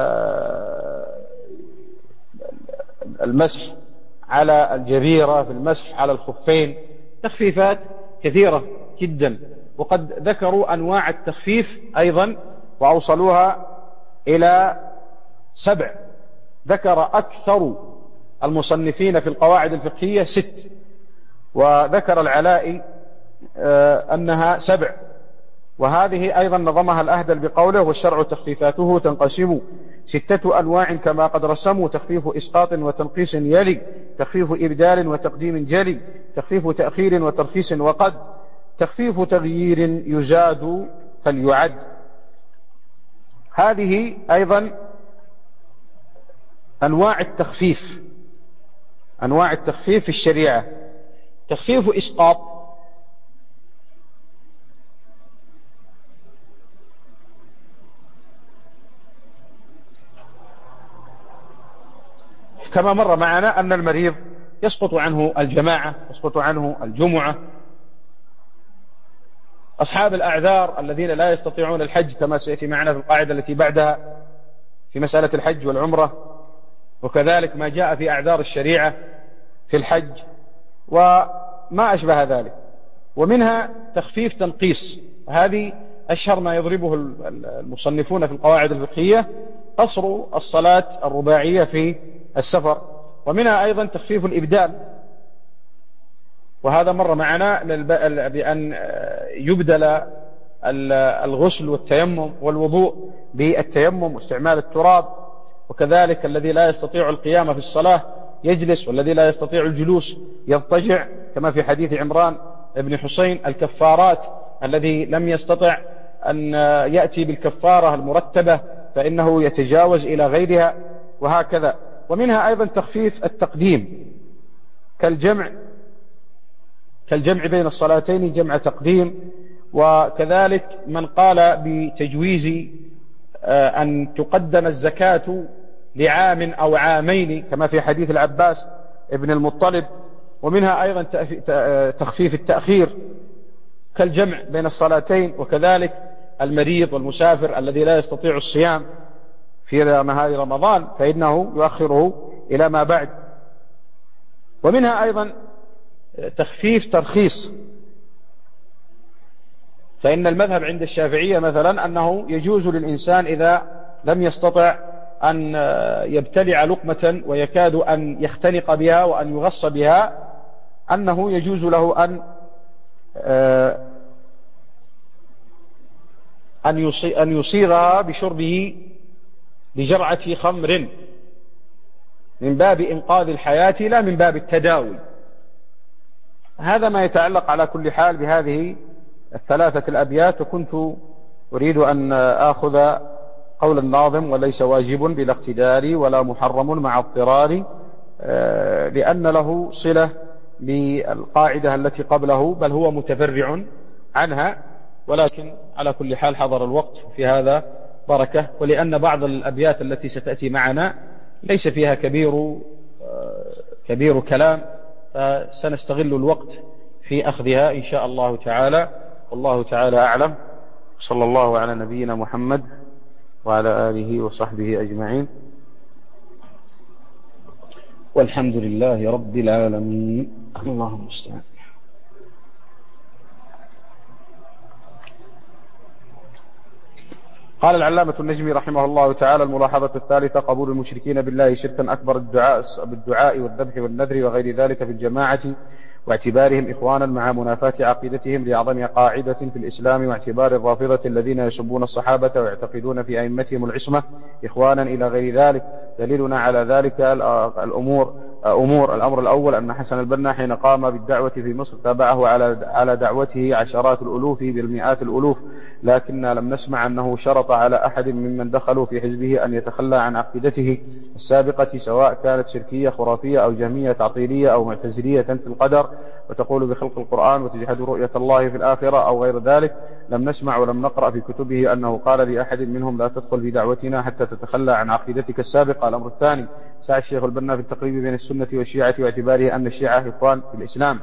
المسح على الجبيرة، في المسح على الخفين، تخفيفات كثيرة جدا. وقد ذكروا أنواع التخفيف أيضا وأوصلوها إلى 7. ذكر أكثر المصنفين في القواعد الفقهية 6، وذكر العلائي أنها 7. وهذه أيضا نظمها الأهدل بقوله: والشرع تخفيفاته تنقسم 6 أنواع كما قد رسموا، تخفيف إسقاط وتنقيص يلي، تخفيف إبدال وتقديم جلي، تخفيف تأخير وترخيص وقد، تخفيف تغيير يزاد فليعد. هذه أيضا أنواع التخفيف في الشريعة. تخفيف إسقاط، كما مر معنا أن المريض يسقط عنه الجماعة، يسقط عنه الجمعة. أصحاب الأعذار الذين لا يستطيعون الحج كما سيأتي معنا في القاعدة التي بعدها في مسألة الحج والعمرة، وكذلك ما جاء في أعذار الشريعة في الحج وما أشبه ذلك. ومنها تخفيف تنقيص، هذه أشهر ما يضربه المصنفون في القواعد الفقهية، قصر الصلاة الرباعية في السفر. ومنها أيضا تخفيف الإبدال، وهذا مر معنا بأن يبدل الغسل والتيمم والوضوء بالتيمم واستعمال التراب، وكذلك الذي لا يستطيع القيام في الصلاة يجلس، والذي لا يستطيع الجلوس يضطجع، كما في حديث عمران بن حسين الكفارات، الذي لم يستطع أن يأتي بالكفارة المرتبة فإنه يتجاوز إلى غيرها، وهكذا. ومنها أيضا تخفيف التقديم كالجمع بين الصلاتين جمع تقديم، وكذلك من قال بتجويز أن تقدم الزكاة لعام أو عامين كما في حديث العباس ابن المطلب. ومنها أيضا تخفيف التأخير كالجمع بين الصلاتين، وكذلك المريض والمسافر الذي لا يستطيع الصيام في نهار رمضان فإنه يؤخره إلى ما بعد. ومنها أيضا تخفيف ترخيص، فإن المذهب عند الشافعية مثلا أنه يجوز للإنسان إذا لم يستطع أن يبتلع لقمة ويكاد أن يختنق بها وأن يغص بها، أنه يجوز له أن يصيغها بشربه بجرعة خمر من باب إنقاذ الحياة لا من باب التداوي. هذا ما يتعلق على كل حال بهذه الثلاثة الأبيات. وكنت أريد أن آخذ قول الناظم: وليس واجب بلا اقتدار ولا محرم مع اضطرار، لأن له صلة بالقاعدة التي قبله، بل هو متفرع عنها، ولكن على كل حال حضر الوقت في هذا بركة. ولأن بعض الأبيات التي ستأتي معنا ليس فيها كبير كلام، فسنستغل الوقت في أخذها إن شاء الله تعالى. والله تعالى أعلم. صلى الله على نبينا محمد وعلى آله وصحبه أجمعين، والحمد لله رب العالمين. اللهم المستعان. قال العلامة النجمي رحمه الله تعالى: الملاحظة الثالثة: قبول المشركين بالله شركا أكبر بالدعاء والذبح والنذر وغير ذلك في الجماعة، واعتبارهم إخوانا مع منافاة عقيدتهم لأعظم قاعدة في الإسلام، واعتبار الرافضة الذين يسبون الصحابة ويعتقدون في أئمتهم العصمة إخوانا إلى غير ذلك. دليلنا على ذلك الأمر الأول: أن حسن البنا حين قام بالدعوة في مصر تابعه على دعوته عشرات الألوف بالمئات الألوف، لكننا لم نسمع أنه شرط على أحد ممن دخلوا في حزبه أن يتخلى عن عقيدته السابقة، سواء كانت شركية خرافية أو جهمية تعطيلية أو معتزلية في القدر وتقول بخلق القرآن وتجحد رؤية الله في الآخرة أو غير ذلك. لم نسمع ولم نقرأ في كتبه أنه قال لأحد منهم: لا تدخل في دعوتنا حتى تتخلى عن عقيدتك السابقة. الأمر الثاني: سعى الشيخ البنا في التقريب بين السنة والشيعة، واعتباره أن الشيعة إخوان في الإسلام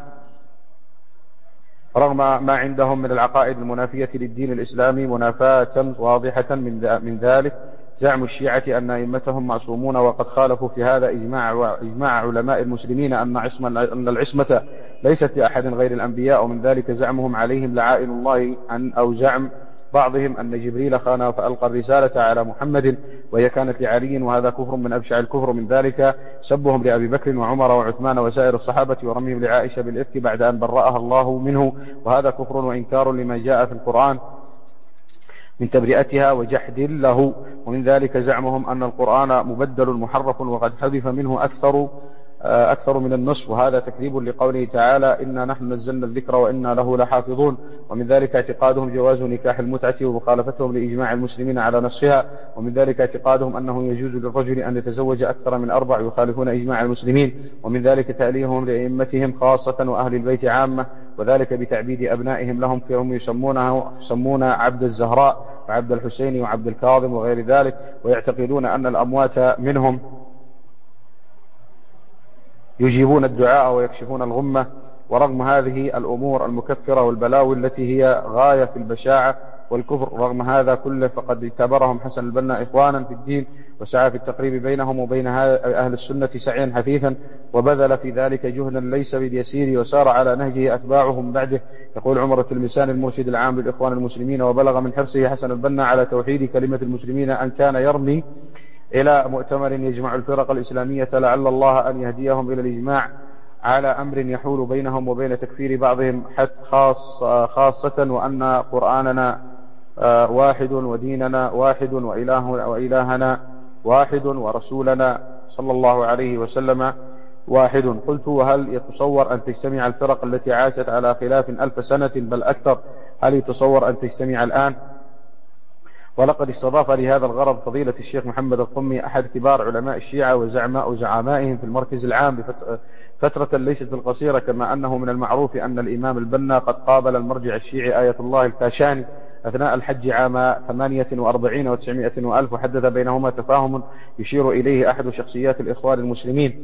رغم ما عندهم من العقائد المنافية للدين الإسلامي منافاة واضحة. من ذلك زعم الشيعة أن أئمتهم معصومون، وقد خالفوا في هذا إجماع علماء المسلمين أن العصمة ليست لأحد غير الأنبياء، ومن ذلك زعمهم عليهم لعائن الله أو زعم بعضهم أن جبريل خان فألقى الرسالة على محمد وهي كانت لعلي، وهذا كفر من أبشع الكفر. من ذلك سبهم لأبي بكر وعمر وعثمان وسائر الصحابة، ورميهم لعائشة بالإفك بعد أن برأها الله منه، وهذا كفر وإنكار لما جاء في القرآن من تبرئتها وجحد له. ومن ذلك زعمهم أن القرآن مبدل محرف وقد حذف منه أكثر من النصف، وهذا تكذيب لقوله تعالى إنا نحن نزلنا الذكر وإنا له لحافظون. ومن ذلك اعتقادهم جواز نكاح المتعة ومخالفتهم لإجماع المسلمين على نصها. ومن ذلك اعتقادهم أنه يجوز للرجل أن يتزوج أكثر من 4 يخالفون إجماع المسلمين. ومن ذلك تأليههم لأئمتهم خاصة وأهل البيت عامة، وذلك بتعبيد أبنائهم لهم، فهم يسمون عبد الزهراء وعبد الحسين وعبد الكاظم وغير ذلك، ويعتقدون أن الأموات منهم يجيبون الدعاء ويكشفون الغمة. ورغم هذه الأمور المكفرة والبلاوي التي هي غاية في البشاعة والكفر، رغم هذا كله فقد اعتبرهم حسن البنا إخوانا في الدين، وسعى في التقريب بينهم وبين أهل السنة سعيا حثيثا، وبذل في ذلك جهدا ليس باليسير، وسار على نهجه أتباعهم بعده. يقول عمر التلمسان المرشد العام للإخوان المسلمين: وبلغ من حرصه حسن البنا على توحيد كلمة المسلمين أن كان يرمي إلى مؤتمر يجمع الفرق الإسلامية لعل الله أن يهديهم إلى الإجماع على أمر يحول بينهم وبين تكفير بعضهم خاصة، وأن قرآننا واحد وديننا واحد وإلهنا واحد ورسولنا صلى الله عليه وسلم واحد. قلت: وهل يتصور أن تجتمع الفرق التي عاشت على خلاف 1000 سنة بل أكثر، هل يتصور أن تجتمع الآن؟ ولقد استضاف لهذا الغرض فضيلة الشيخ محمد القمي أحد كبار علماء الشيعة وزعمائهم في المركز العام فترة ليست بالقصيرة، كما أنه من المعروف أن الإمام البنا قد قابل المرجع الشيعي آية الله الكاشاني أثناء الحج عام 48 و900 وألف، وحدث بينهما تفاهم يشير إليه أحد شخصيات الإخوان المسلمين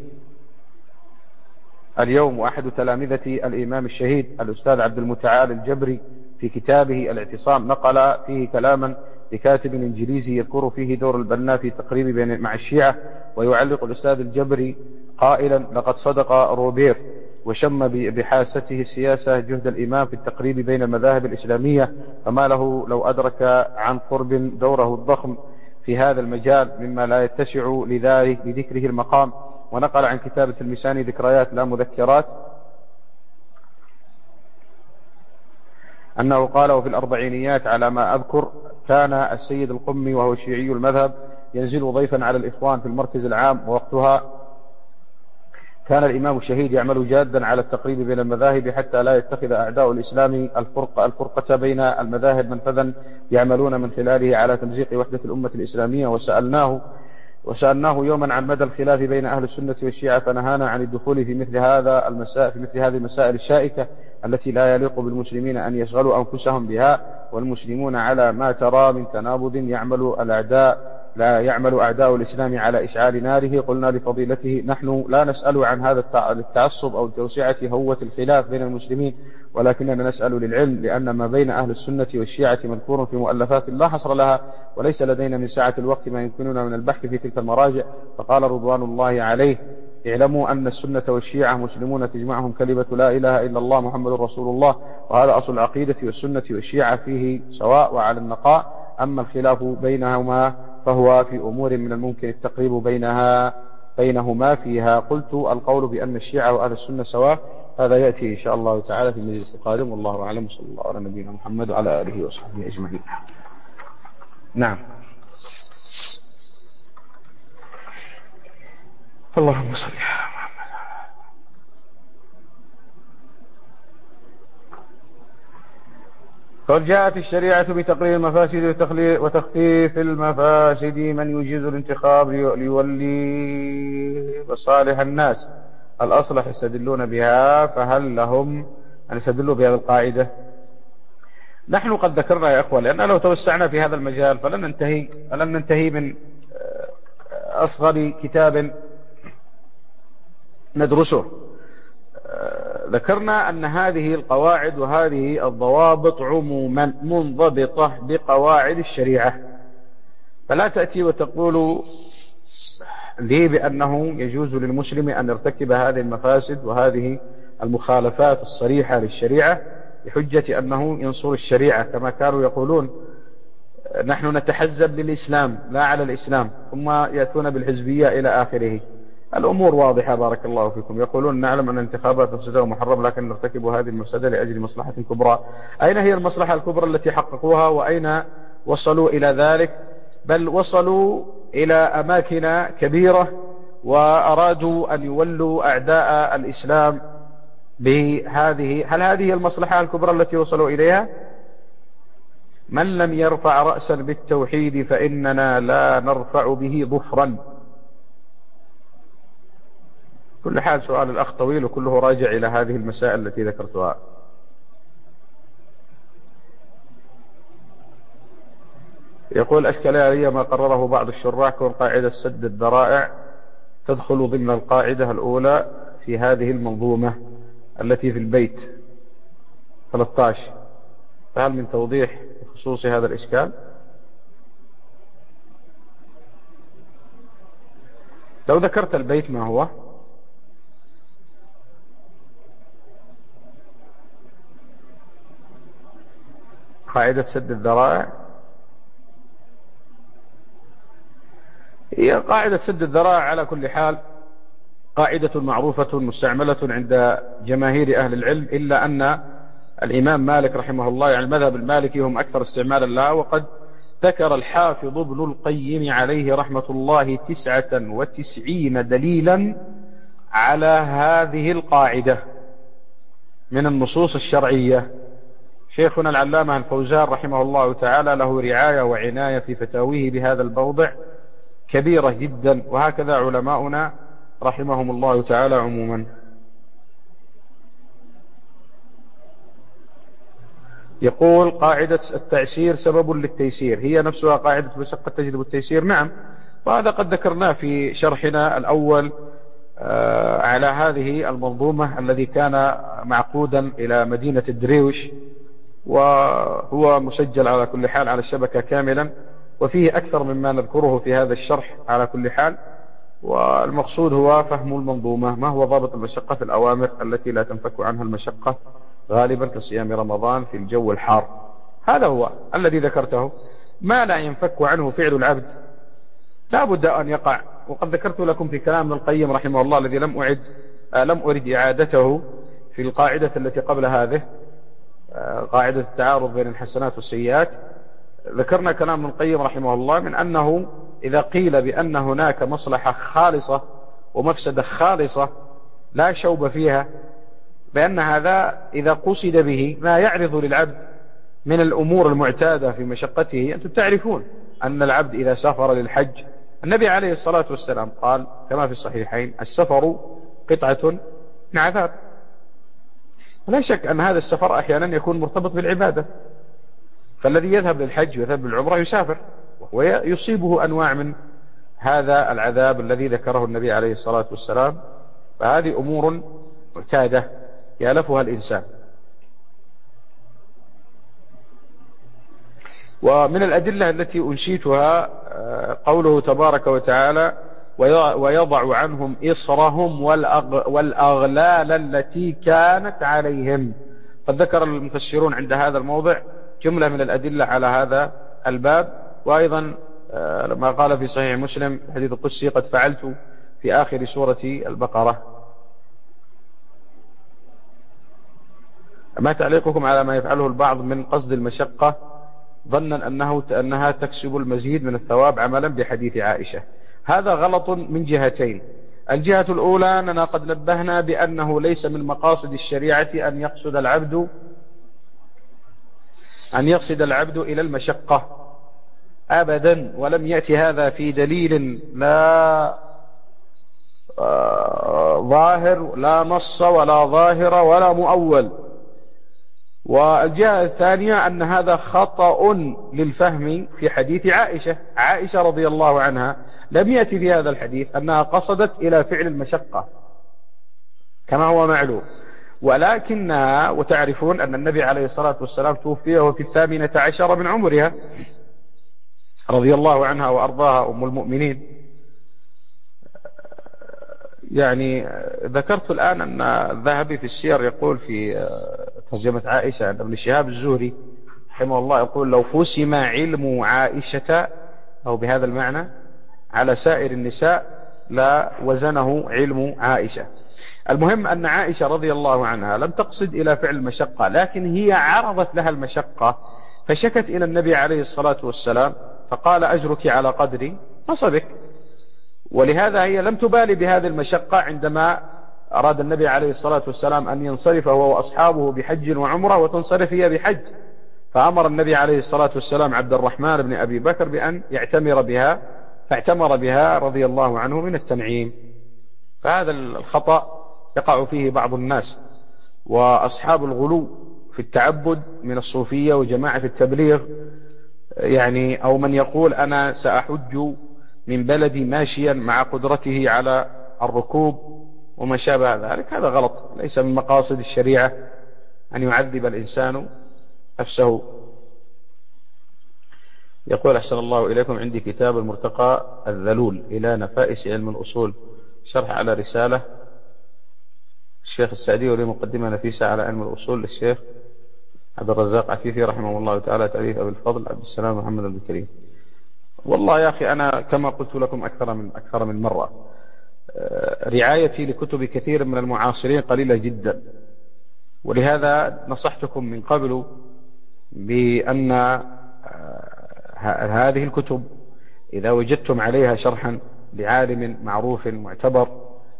اليوم وأحد تلامذة الإمام الشهيد الأستاذ عبد المتعال الجبري في كتابه الاعتصام، نقل فيه كلاما لكاتب إنجليزي يذكر فيه دور البنا في التقريب مع الشيعة، ويعلق الأستاذ الجبري قائلا: لقد صدق روبير وشم بحاسته السياسة جهد الإمام في التقريب بين المذاهب الإسلامية، فما له لو أدرك عن قرب دوره الضخم في هذا المجال مما لا يتسع لذكره المقام. ونقل عن كتابة المساني ذكريات لا مذكرات أنه قال: وفي الأربعينيات على ما أذكر كان السيد القمي وهو شيعي المذهب ينزل ضيفا على الإخوان في المركز العام، ووقتها كان الإمام الشهيد يعمل جادا على التقريب بين المذاهب حتى لا يتخذ أعداء الإسلام الفرقة بين المذاهب منفذا يعملون من خلاله على تمزيق وحدة الأمة الإسلامية. وسألناه يوما عن مدى الخلاف بين أهل السنة والشيعة، فنهانا عن الدخول في مثل هذه المسائل الشائكة التي لا يليق بالمسلمين أن يشغلوا أنفسهم بها، والمسلمون على ما ترى من تنابض يعمل أعداء الإسلام على إشعال ناره. قلنا لفضيلته: نحن لا نسأل عن هذا التعصب أو توسعة هوة الخلاف بين المسلمين، ولكننا نسأل للعلم، لأن ما بين أهل السنة والشيعة مذكور في مؤلفات لا حصر لها، وليس لدينا من سعة الوقت ما يمكننا من البحث في تلك المراجع. فقال رضوان الله عليه: اعلموا أن السنة والشيعة مسلمون تجمعهم كلمة لا إله إلا الله محمد رسول الله، وهذا أصل العقيدة، والسنة والشيعة فيه سواء وعلى النقاء. أما الخلاف بينهما فهو في أمور من الممكن التقريب بينهما فيها. قلت: القول بأن الشيعة وأهل السنة سواء هذا يأتي إن شاء الله تعالى في المجلس القادم، والله أعلم، صلى الله على نبينا محمد وعلى آله وصحبه أجمعين. نعم. اللهم صل على محمد. قد جاءت الشريعة بتقرير المفاسد وتخفيف المفاسد، من يجيز الانتخاب ليولي مصالح الناس الأصلح يستدلون بها، فهل لهم أن يستدلوا بهذه القاعدة؟ نحن قد ذكرنا يا أخوة، لأن لو توسعنا في هذا المجال فلن ننتهي من أصغر كتاب ندرسه. ذكرنا أن هذه القواعد وهذه الضوابط عموما منضبطة بقواعد الشريعة، فلا تأتي وتقول لي بأنه يجوز للمسلم أن يرتكب هذه المفاسد وهذه المخالفات الصريحة للشريعة بحجة أنه ينصر الشريعة، كما كانوا يقولون: نحن نتحزب للإسلام لا على الإسلام، ثم يأتون بالحزبية إلى آخره. الأمور واضحة بارك الله فيكم. يقولون: نعلم أن الانتخابات مفسدة ومحرم، لكن نرتكب هذه المفسدة لأجل مصلحة كبرى. أين هي المصلحة الكبرى التي حققوها، وأين وصلوا إلى ذلك؟ بل وصلوا إلى أماكن كبيرة وأرادوا أن يولوا أعداء الإسلام هل هذه المصلحة الكبرى التي وصلوا إليها؟ من لم يرفع رأسا بالتوحيد فإننا لا نرفع به ظفرا. كل حال سؤال الأخ طويل وكله راجع إلى هذه المسائل التي ذكرتها. يقول أشكالية ما قرره بعض الشراح كون قاعدة سد الذرائع تدخل ضمن القاعدة الأولى في هذه المنظومة التي في البيت 13، فهل من توضيح بخصوص هذا الإشكال؟ لو ذكرت البيت ما هو؟ قاعدة سد الذرائع هي قاعدة سد الذرائع على كل حال قاعدة معروفة مستعملة عند جماهير أهل العلم، إلا أن الإمام مالك رحمه الله يعني المذهب المالكي هم أكثر استعمالا لها. وقد ذكر الحافظ ابن القيم عليه رحمة الله 99 دليلا على هذه القاعدة من النصوص الشرعية. شيخنا العلامة الفوزان رحمه الله تعالى له رعاية وعناية في فتاويه بهذا الموضع كبيرة جدا، وهكذا علماؤنا رحمهم الله تعالى عموما. يقول قاعدة التعسير سبب للتيسير هي نفسها قاعدة مشقة تجلب التيسير. نعم، وهذا قد ذكرناه في شرحنا الأول على هذه المنظومة الذي كان معقودا إلى مدينة الدريوش، وهو مسجل على كل حال على الشبكة كاملا، وفيه أكثر مما نذكره في هذا الشرح على كل حال. والمقصود هو فهم المنظومة، ما هو ضابط المشقة في الأوامر التي لا تنفك عنها المشقة غالبا كصيام رمضان في الجو الحار. هذا هو الذي ذكرته، ما لا ينفك عنه فعل العبد لا بد أن يقع. وقد ذكرت لكم في كلام ابن القيم رحمه الله الذي لم أرد إعادته في القاعدة التي قبل هذه، قاعدة التعارض بين الحسنات والسيئات. ذكرنا كلام ابن القيم رحمه الله من أنه إذا قيل بأن هناك مصلحة خالصة ومفسدة خالصة لا شوب فيها، بأن هذا إذا قصد به ما يعرض للعبد من الأمور المعتادة في مشقته. أنتم تعرفون أن العبد إذا سافر للحج النبي عليه الصلاة والسلام قال كما في الصحيحين السفر قطعة من عذاب. لا شك أن هذا السفر أحيانا يكون مرتبط بالعبادة، فالذي يذهب للحج ويذهب للعمرة يسافر ويصيبه أنواع من هذا العذاب الذي ذكره النبي عليه الصلاة والسلام. فهذه أمور معتادة يألفها الإنسان. ومن الأدلة التي أنشيتها قوله تبارك وتعالى ويضع عنهم إصرهم والأغلال التي كانت عليهم. قد ذكر المفسرون عند هذا الموضع جملة من الأدلة على هذا الباب. وأيضا لما قال في صحيح مسلم حديث القدسي قد فعلت في آخر سورة البقرة. ما تعليقكم على ما يفعله البعض من قصد المشقة ظنا أنها تكسب المزيد من الثواب عملا بحديث عائشة؟ هذا غلط من جهتين. الجهة الأولى أننا قد نبهنا بأنه ليس من مقاصد الشريعة أن يقصد العبد إلى المشقة أبدا، ولم يأتي هذا في دليل لا ظاهر لا نص ولا ظاهر ولا مؤول. والجهة الثانية أن هذا خطأ للفهم في حديث عائشة رضي الله عنها لم يأتي في هذا الحديث أنها قصدت إلى فعل المشقة كما هو معلوم، ولكنها وتعرفون أن النبي عليه الصلاة والسلام توفي وفي 18 من عمرها رضي الله عنها وأرضاها أم المؤمنين. يعني ذكرت الآن أن الذهبي في السير يقول في ترجمة عائشة أن ابن شهاب الزهري رحمه الله يقول لو فسم علم عائشة أو بهذا المعنى على سائر النساء لا وزنه علم عائشة. المهم أن عائشة رضي الله عنها لم تقصد إلى فعل المشقة، لكن هي عرضت لها المشقة فشكت إلى النبي عليه الصلاة والسلام فقال أجرك على قدر نصبك. ولهذا هي لم تبالي بهذه المشقة عندما أراد النبي عليه الصلاة والسلام أن ينصرف هو وأصحابه بحج وعمرة وتنصرف هي بحج، فأمر النبي عليه الصلاة والسلام عبد الرحمن بن أبي بكر بأن يعتمر بها، فاعتمر بها رضي الله عنه من التنعيم. فهذا الخطأ يقع فيه بعض الناس، وأصحاب الغلو في التعبد من الصوفية وجماعة التبليغ، يعني أو من يقول أنا سأحج من بلدي ماشيا مع قدرته على الركوب وما شابه ذلك، هذا غلط. ليس من مقاصد الشريعة أن يعذب الإنسان نفسه. يقول أحسن الله إليكم، عندي كتاب المرتقى الذلول إلى نفائس علم الأصول، شرح على رسالة الشيخ السعدي، ولي مقدمة نفيسة على علم الأصول للشيخ عبد الرزاق عفيفي رحمه الله تعالى، تأليف أبي الفضل عبد السلام محمد بن الكريم. والله يا أخي أنا كما قلت لكم أكثر من مرة، رعايتي لكتب كثير من المعاصرين قليلة جدا، ولهذا نصحتكم من قبل بأن هذه الكتب إذا وجدتم عليها شرحا لعالم معروف معتبر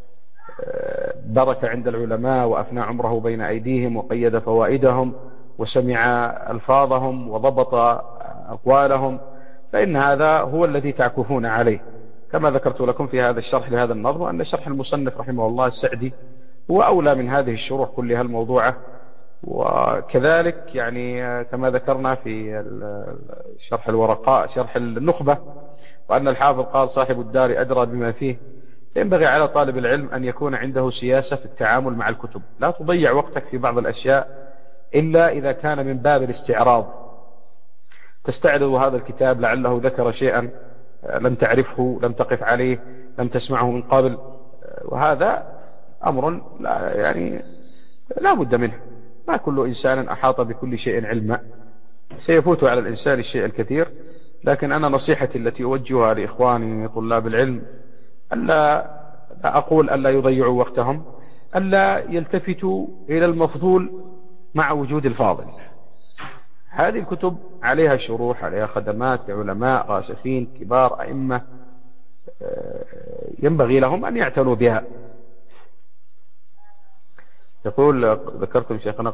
درك عند العلماء وأفنى عمره بين أيديهم وقيد فوائدهم وسمع ألفاظهم وضبط أقوالهم، فإن هذا هو الذي تعكفون عليه. كما ذكرت لكم في هذا الشرح لهذا النظم أن شرح المصنف رحمه الله السعدي هو أولى من هذه الشروح كلها الموضوعة. وكذلك يعني كما ذكرنا في شرح الورقاء شرح النخبة، وأن الحافظ قال صاحب الدار أدرى بما فيه. ينبغي على طالب العلم أن يكون عنده سياسة في التعامل مع الكتب، لا تضيع وقتك في بعض الأشياء إلا إذا كان من باب الاستعراض، تستعرض هذا الكتاب لعله ذكر شيئا لم تعرفه، لم تقف عليه، لم تسمعه من قبل، وهذا أمر لا بد منه. ما كل إنسان أحاط بكل شيء علما، سيفوت على الإنسان الشيء الكثير. لكن أنا نصيحتي التي أوجهها لإخواني طلاب العلم ألا أقول ألا يضيعوا وقتهم، ألا يلتفتوا إلى المفضول مع وجود الفاضل. هذه الكتب عليها شروح، عليها خدمات لعلماء راسخين كبار أئمة، ينبغي لهم أن يعتنوا بها. يقول ذكرتم شيخنا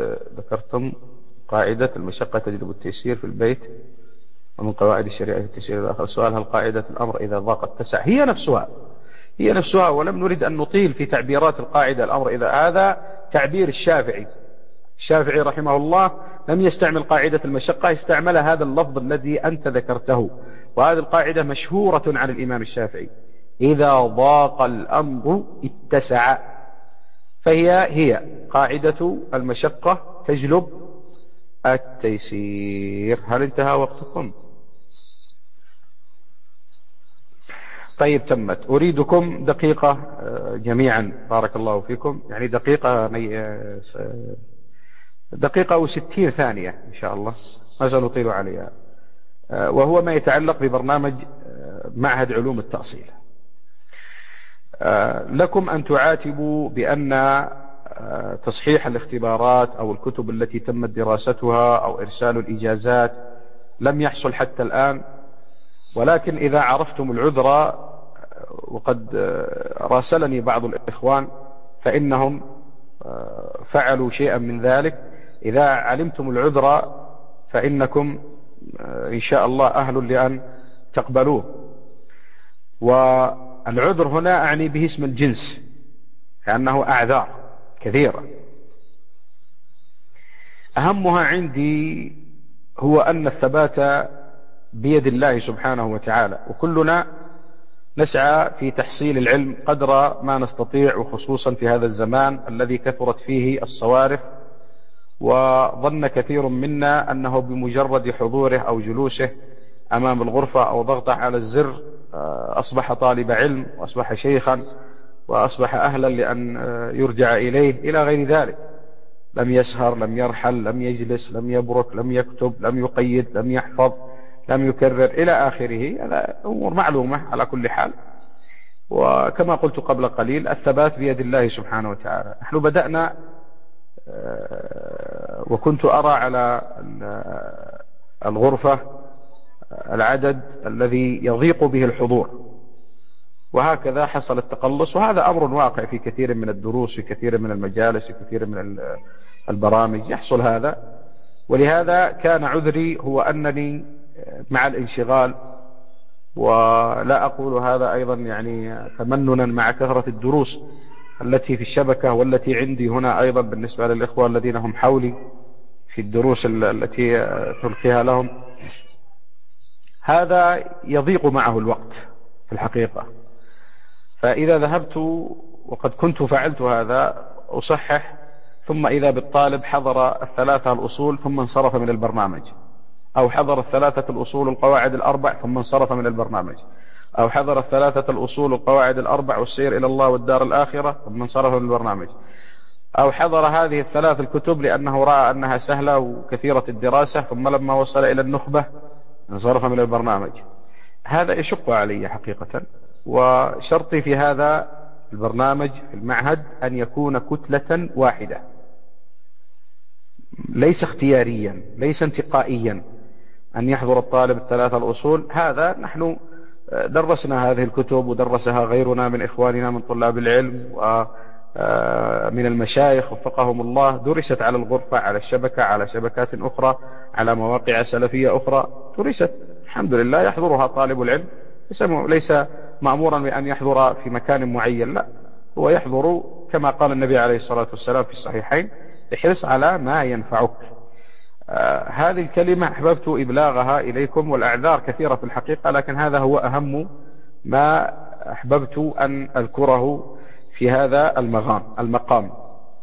قاعدة المشقة تجلب التيسير في البيت، ومن قواعد الشريعة في التيسير الآخر. السؤال: هل قاعدة الأمر إذا ضاق اتسع هي نفسها؟ ولم نريد أن نطيل في تعبيرات القاعدة. الأمر إذا، هذا تعبير الشافعي رحمه الله لم يستعمل قاعدة المشقة، استعمل هذا اللفظ الذي أنت ذكرته. وهذه القاعدة مشهورة عن الإمام الشافعي: إذا ضاق الأمر اتسع. فهي قاعدة المشقة تجلب التيسير. هل انتهى وقتكم؟ طيب تمت. أريدكم دقيقة جميعا، بارك الله فيكم، يعني دقيقة و60 ثانية إن شاء الله، ما سنطيل عليها، وهو ما يتعلق ببرنامج معهد علوم التأصيل. لكم أن تعاتبوا بأن تصحيح الاختبارات أو الكتب التي تمت دراستها أو إرسال الإجازات لم يحصل حتى الآن، ولكن إذا عرفتم العذر، وقد راسلني بعض الإخوان فإنهم فعلوا شيئا من ذلك، إذا علمتم العذر فإنكم إن شاء الله أهل لأن تقبلوه. والعذر هنا أعني به اسم الجنس، لأنه أعذار كثيرة. أهمها عندي هو أن الثبات بيد الله سبحانه وتعالى، وكلنا نسعى في تحصيل العلم قدر ما نستطيع، وخصوصا في هذا الزمان الذي كثرت فيه الصوارف، وظن كثير منا أنه بمجرد حضوره أو جلوسه أمام الغرفة أو ضغطه على الزر أصبح طالب علم، وأصبح شيخا، وأصبح أهلا لأن يرجع إليه، إلى غير ذلك. لم يسهر، لم يرحل، لم يجلس، لم يبرك، لم يكتب، لم يقيد، لم يحفظ، لم يكرر، إلى آخره. هذا أمور معلومة على كل حال. وكما قلت قبل قليل، الثبات بيد الله سبحانه وتعالى. نحن بدأنا وكنت أرى على الغرفة العدد الذي يضيق به الحضور، وهكذا حصل التقلص. وهذا أمر واقع في كثير من الدروس، في كثير من المجالس، في كثير من البرامج يحصل هذا. ولهذا كان عذري هو أنني مع الانشغال، ولا أقول هذا أيضا يعني تمننا مع كثرة الدروس التي في الشبكة والتي عندي هنا أيضا بالنسبة للإخوة الذين هم حولي في الدروس التي تلقيها لهم، هذا يضيق معه الوقت في الحقيقة. فإذا ذهبت وقد كنت فعلت هذا أصحح، ثم إذا بالطالب حضر الثلاثة الأصول ثم انصرف من البرنامج، أو حضر الثلاثة الأصول القواعد الأربع ثم انصرف من البرنامج، أو حضر الثلاثة الأصول القواعد الأربع والسير إلى الله والدار الآخرة ثم انصرف من البرنامج، أو حضر هذه الثلاث الكتب لأنه رأى أنها سهلة وكثيرة الدراسة ثم لما وصل إلى النخبة انصرف من البرنامج. هذا يشق علي حقيقة. وشرطي في هذا البرنامج في المعهد أن يكون كتلة واحدة، ليس اختياريا، ليس انتقائيا، أن يحضر الطالب الثلاثة الأصول. هذا نحن درسنا هذه الكتب ودرسها غيرنا من إخواننا من طلاب العلم ومن المشايخ وفقهم الله، درست على الغرفة، على الشبكة، على شبكات أخرى، على مواقع سلفية أخرى، درست الحمد لله. يحضرها طالب العلم، ليس مأمورا بأن يحضر في مكان معين، لا، هو يحضر كما قال النبي عليه الصلاة والسلام في الصحيحين: احرص على ما ينفعك. هذه الكلمة أحببت إبلاغها إليكم، والأعذار كثيرة في الحقيقة، لكن هذا هو أهم ما أحببت أن أذكره في هذا المقام.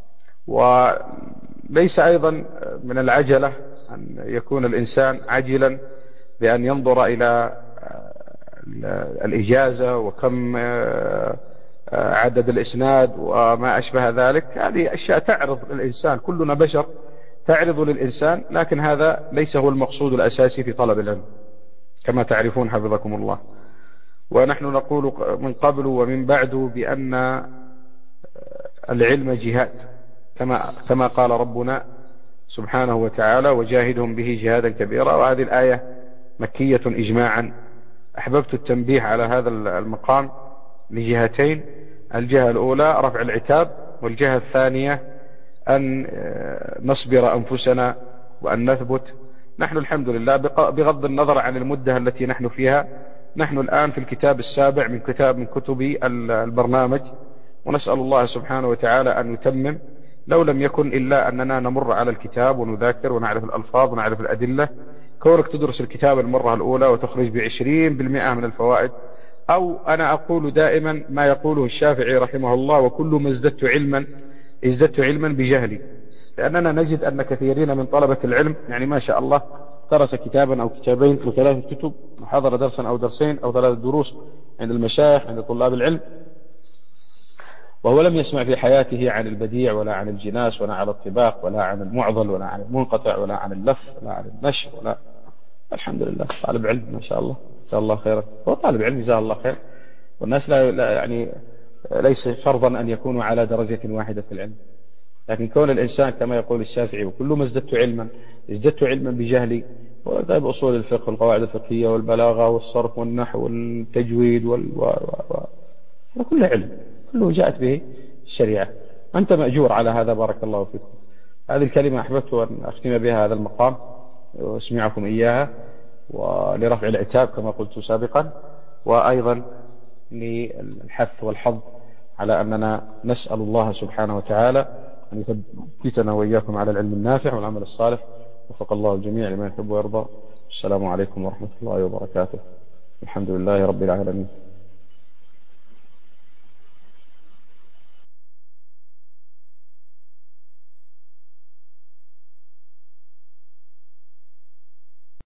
وليس أيضا من العجلة أن يكون الإنسان عجلا بأن ينظر إلى الإجازة وكم عدد الإسناد وما أشبه ذلك. هذه أشياء تعرض للإنسان، كلنا بشر، تعرض للإنسان، لكن هذا ليس هو المقصود الأساسي في طلب العلم كما تعرفون حفظكم الله. ونحن نقول من قبل ومن بعد بأن العلم جهاد، كما قال ربنا سبحانه وتعالى: وجاهدهم به جهادا كبيرا. وهذه الآية مكية إجماعا. أحببت التنبيه على هذا المقام لجهتين: الجهة الأولى رفع العتاب، والجهة الثانية أن نصبر أنفسنا وأن نثبت. نحن الحمد لله بغض النظر عن المدة التي نحن فيها، نحن الآن في الكتاب السابع من كتب البرنامج، ونسأل الله سبحانه وتعالى أن يتمم. لو لم يكن إلا أننا نمر على الكتاب ونذاكر ونعرف الألفاظ ونعرف الأدلة. كونك تدرس الكتاب المرة الأولى وتخرج ب20% من الفوائد، أو أنا أقول دائما ما يقوله الشافعي رحمه الله: وكل ما ازددت علما بجهلي. لأننا نجد أن كثيرين من طلبة العلم يعني ما شاء الله درس كتابا أو كتابين أو 3 كتب، وحضر درسا أو درسين أو 3 دروس عند المشايخ عند طلاب العلم، وهو لم يسمع في حياته عن البديع ولا عن الجناس ولا عن الطباق ولا عن المعضل ولا عن المنقطع ولا عن اللف ولا عن النشر ولا. الحمد لله طالب علم ما شاء الله، جزاه الله خيرا. هو طالب علم جزاه الله خير. والناس لا يعني ليس فرضا أن يكونوا على درجة واحدة في العلم، لكن كون الإنسان كما يقول الشافعي: وكل ما ازددت علما بجهلي. وطيب أصول الفقه والقواعد الفقهية والبلاغة والصرف والنحو والتجويد كل علم، كله جاءت به الشريعة. أنت مأجور على هذا، بارك الله فيكم. هذه الكلمة أحببت أن أختم بها هذا المقام وأسمعكم إياها، ولرفع العتاب كما قلت سابقا، وأيضا للحث والحظ على أننا نسأل الله سبحانه وتعالى أن يثبتنا وإياكم على العلم النافع والعمل الصالح. وفق الله الجميع لما يحب ويرضى. السلام عليكم ورحمة الله وبركاته. الحمد لله رب العالمين.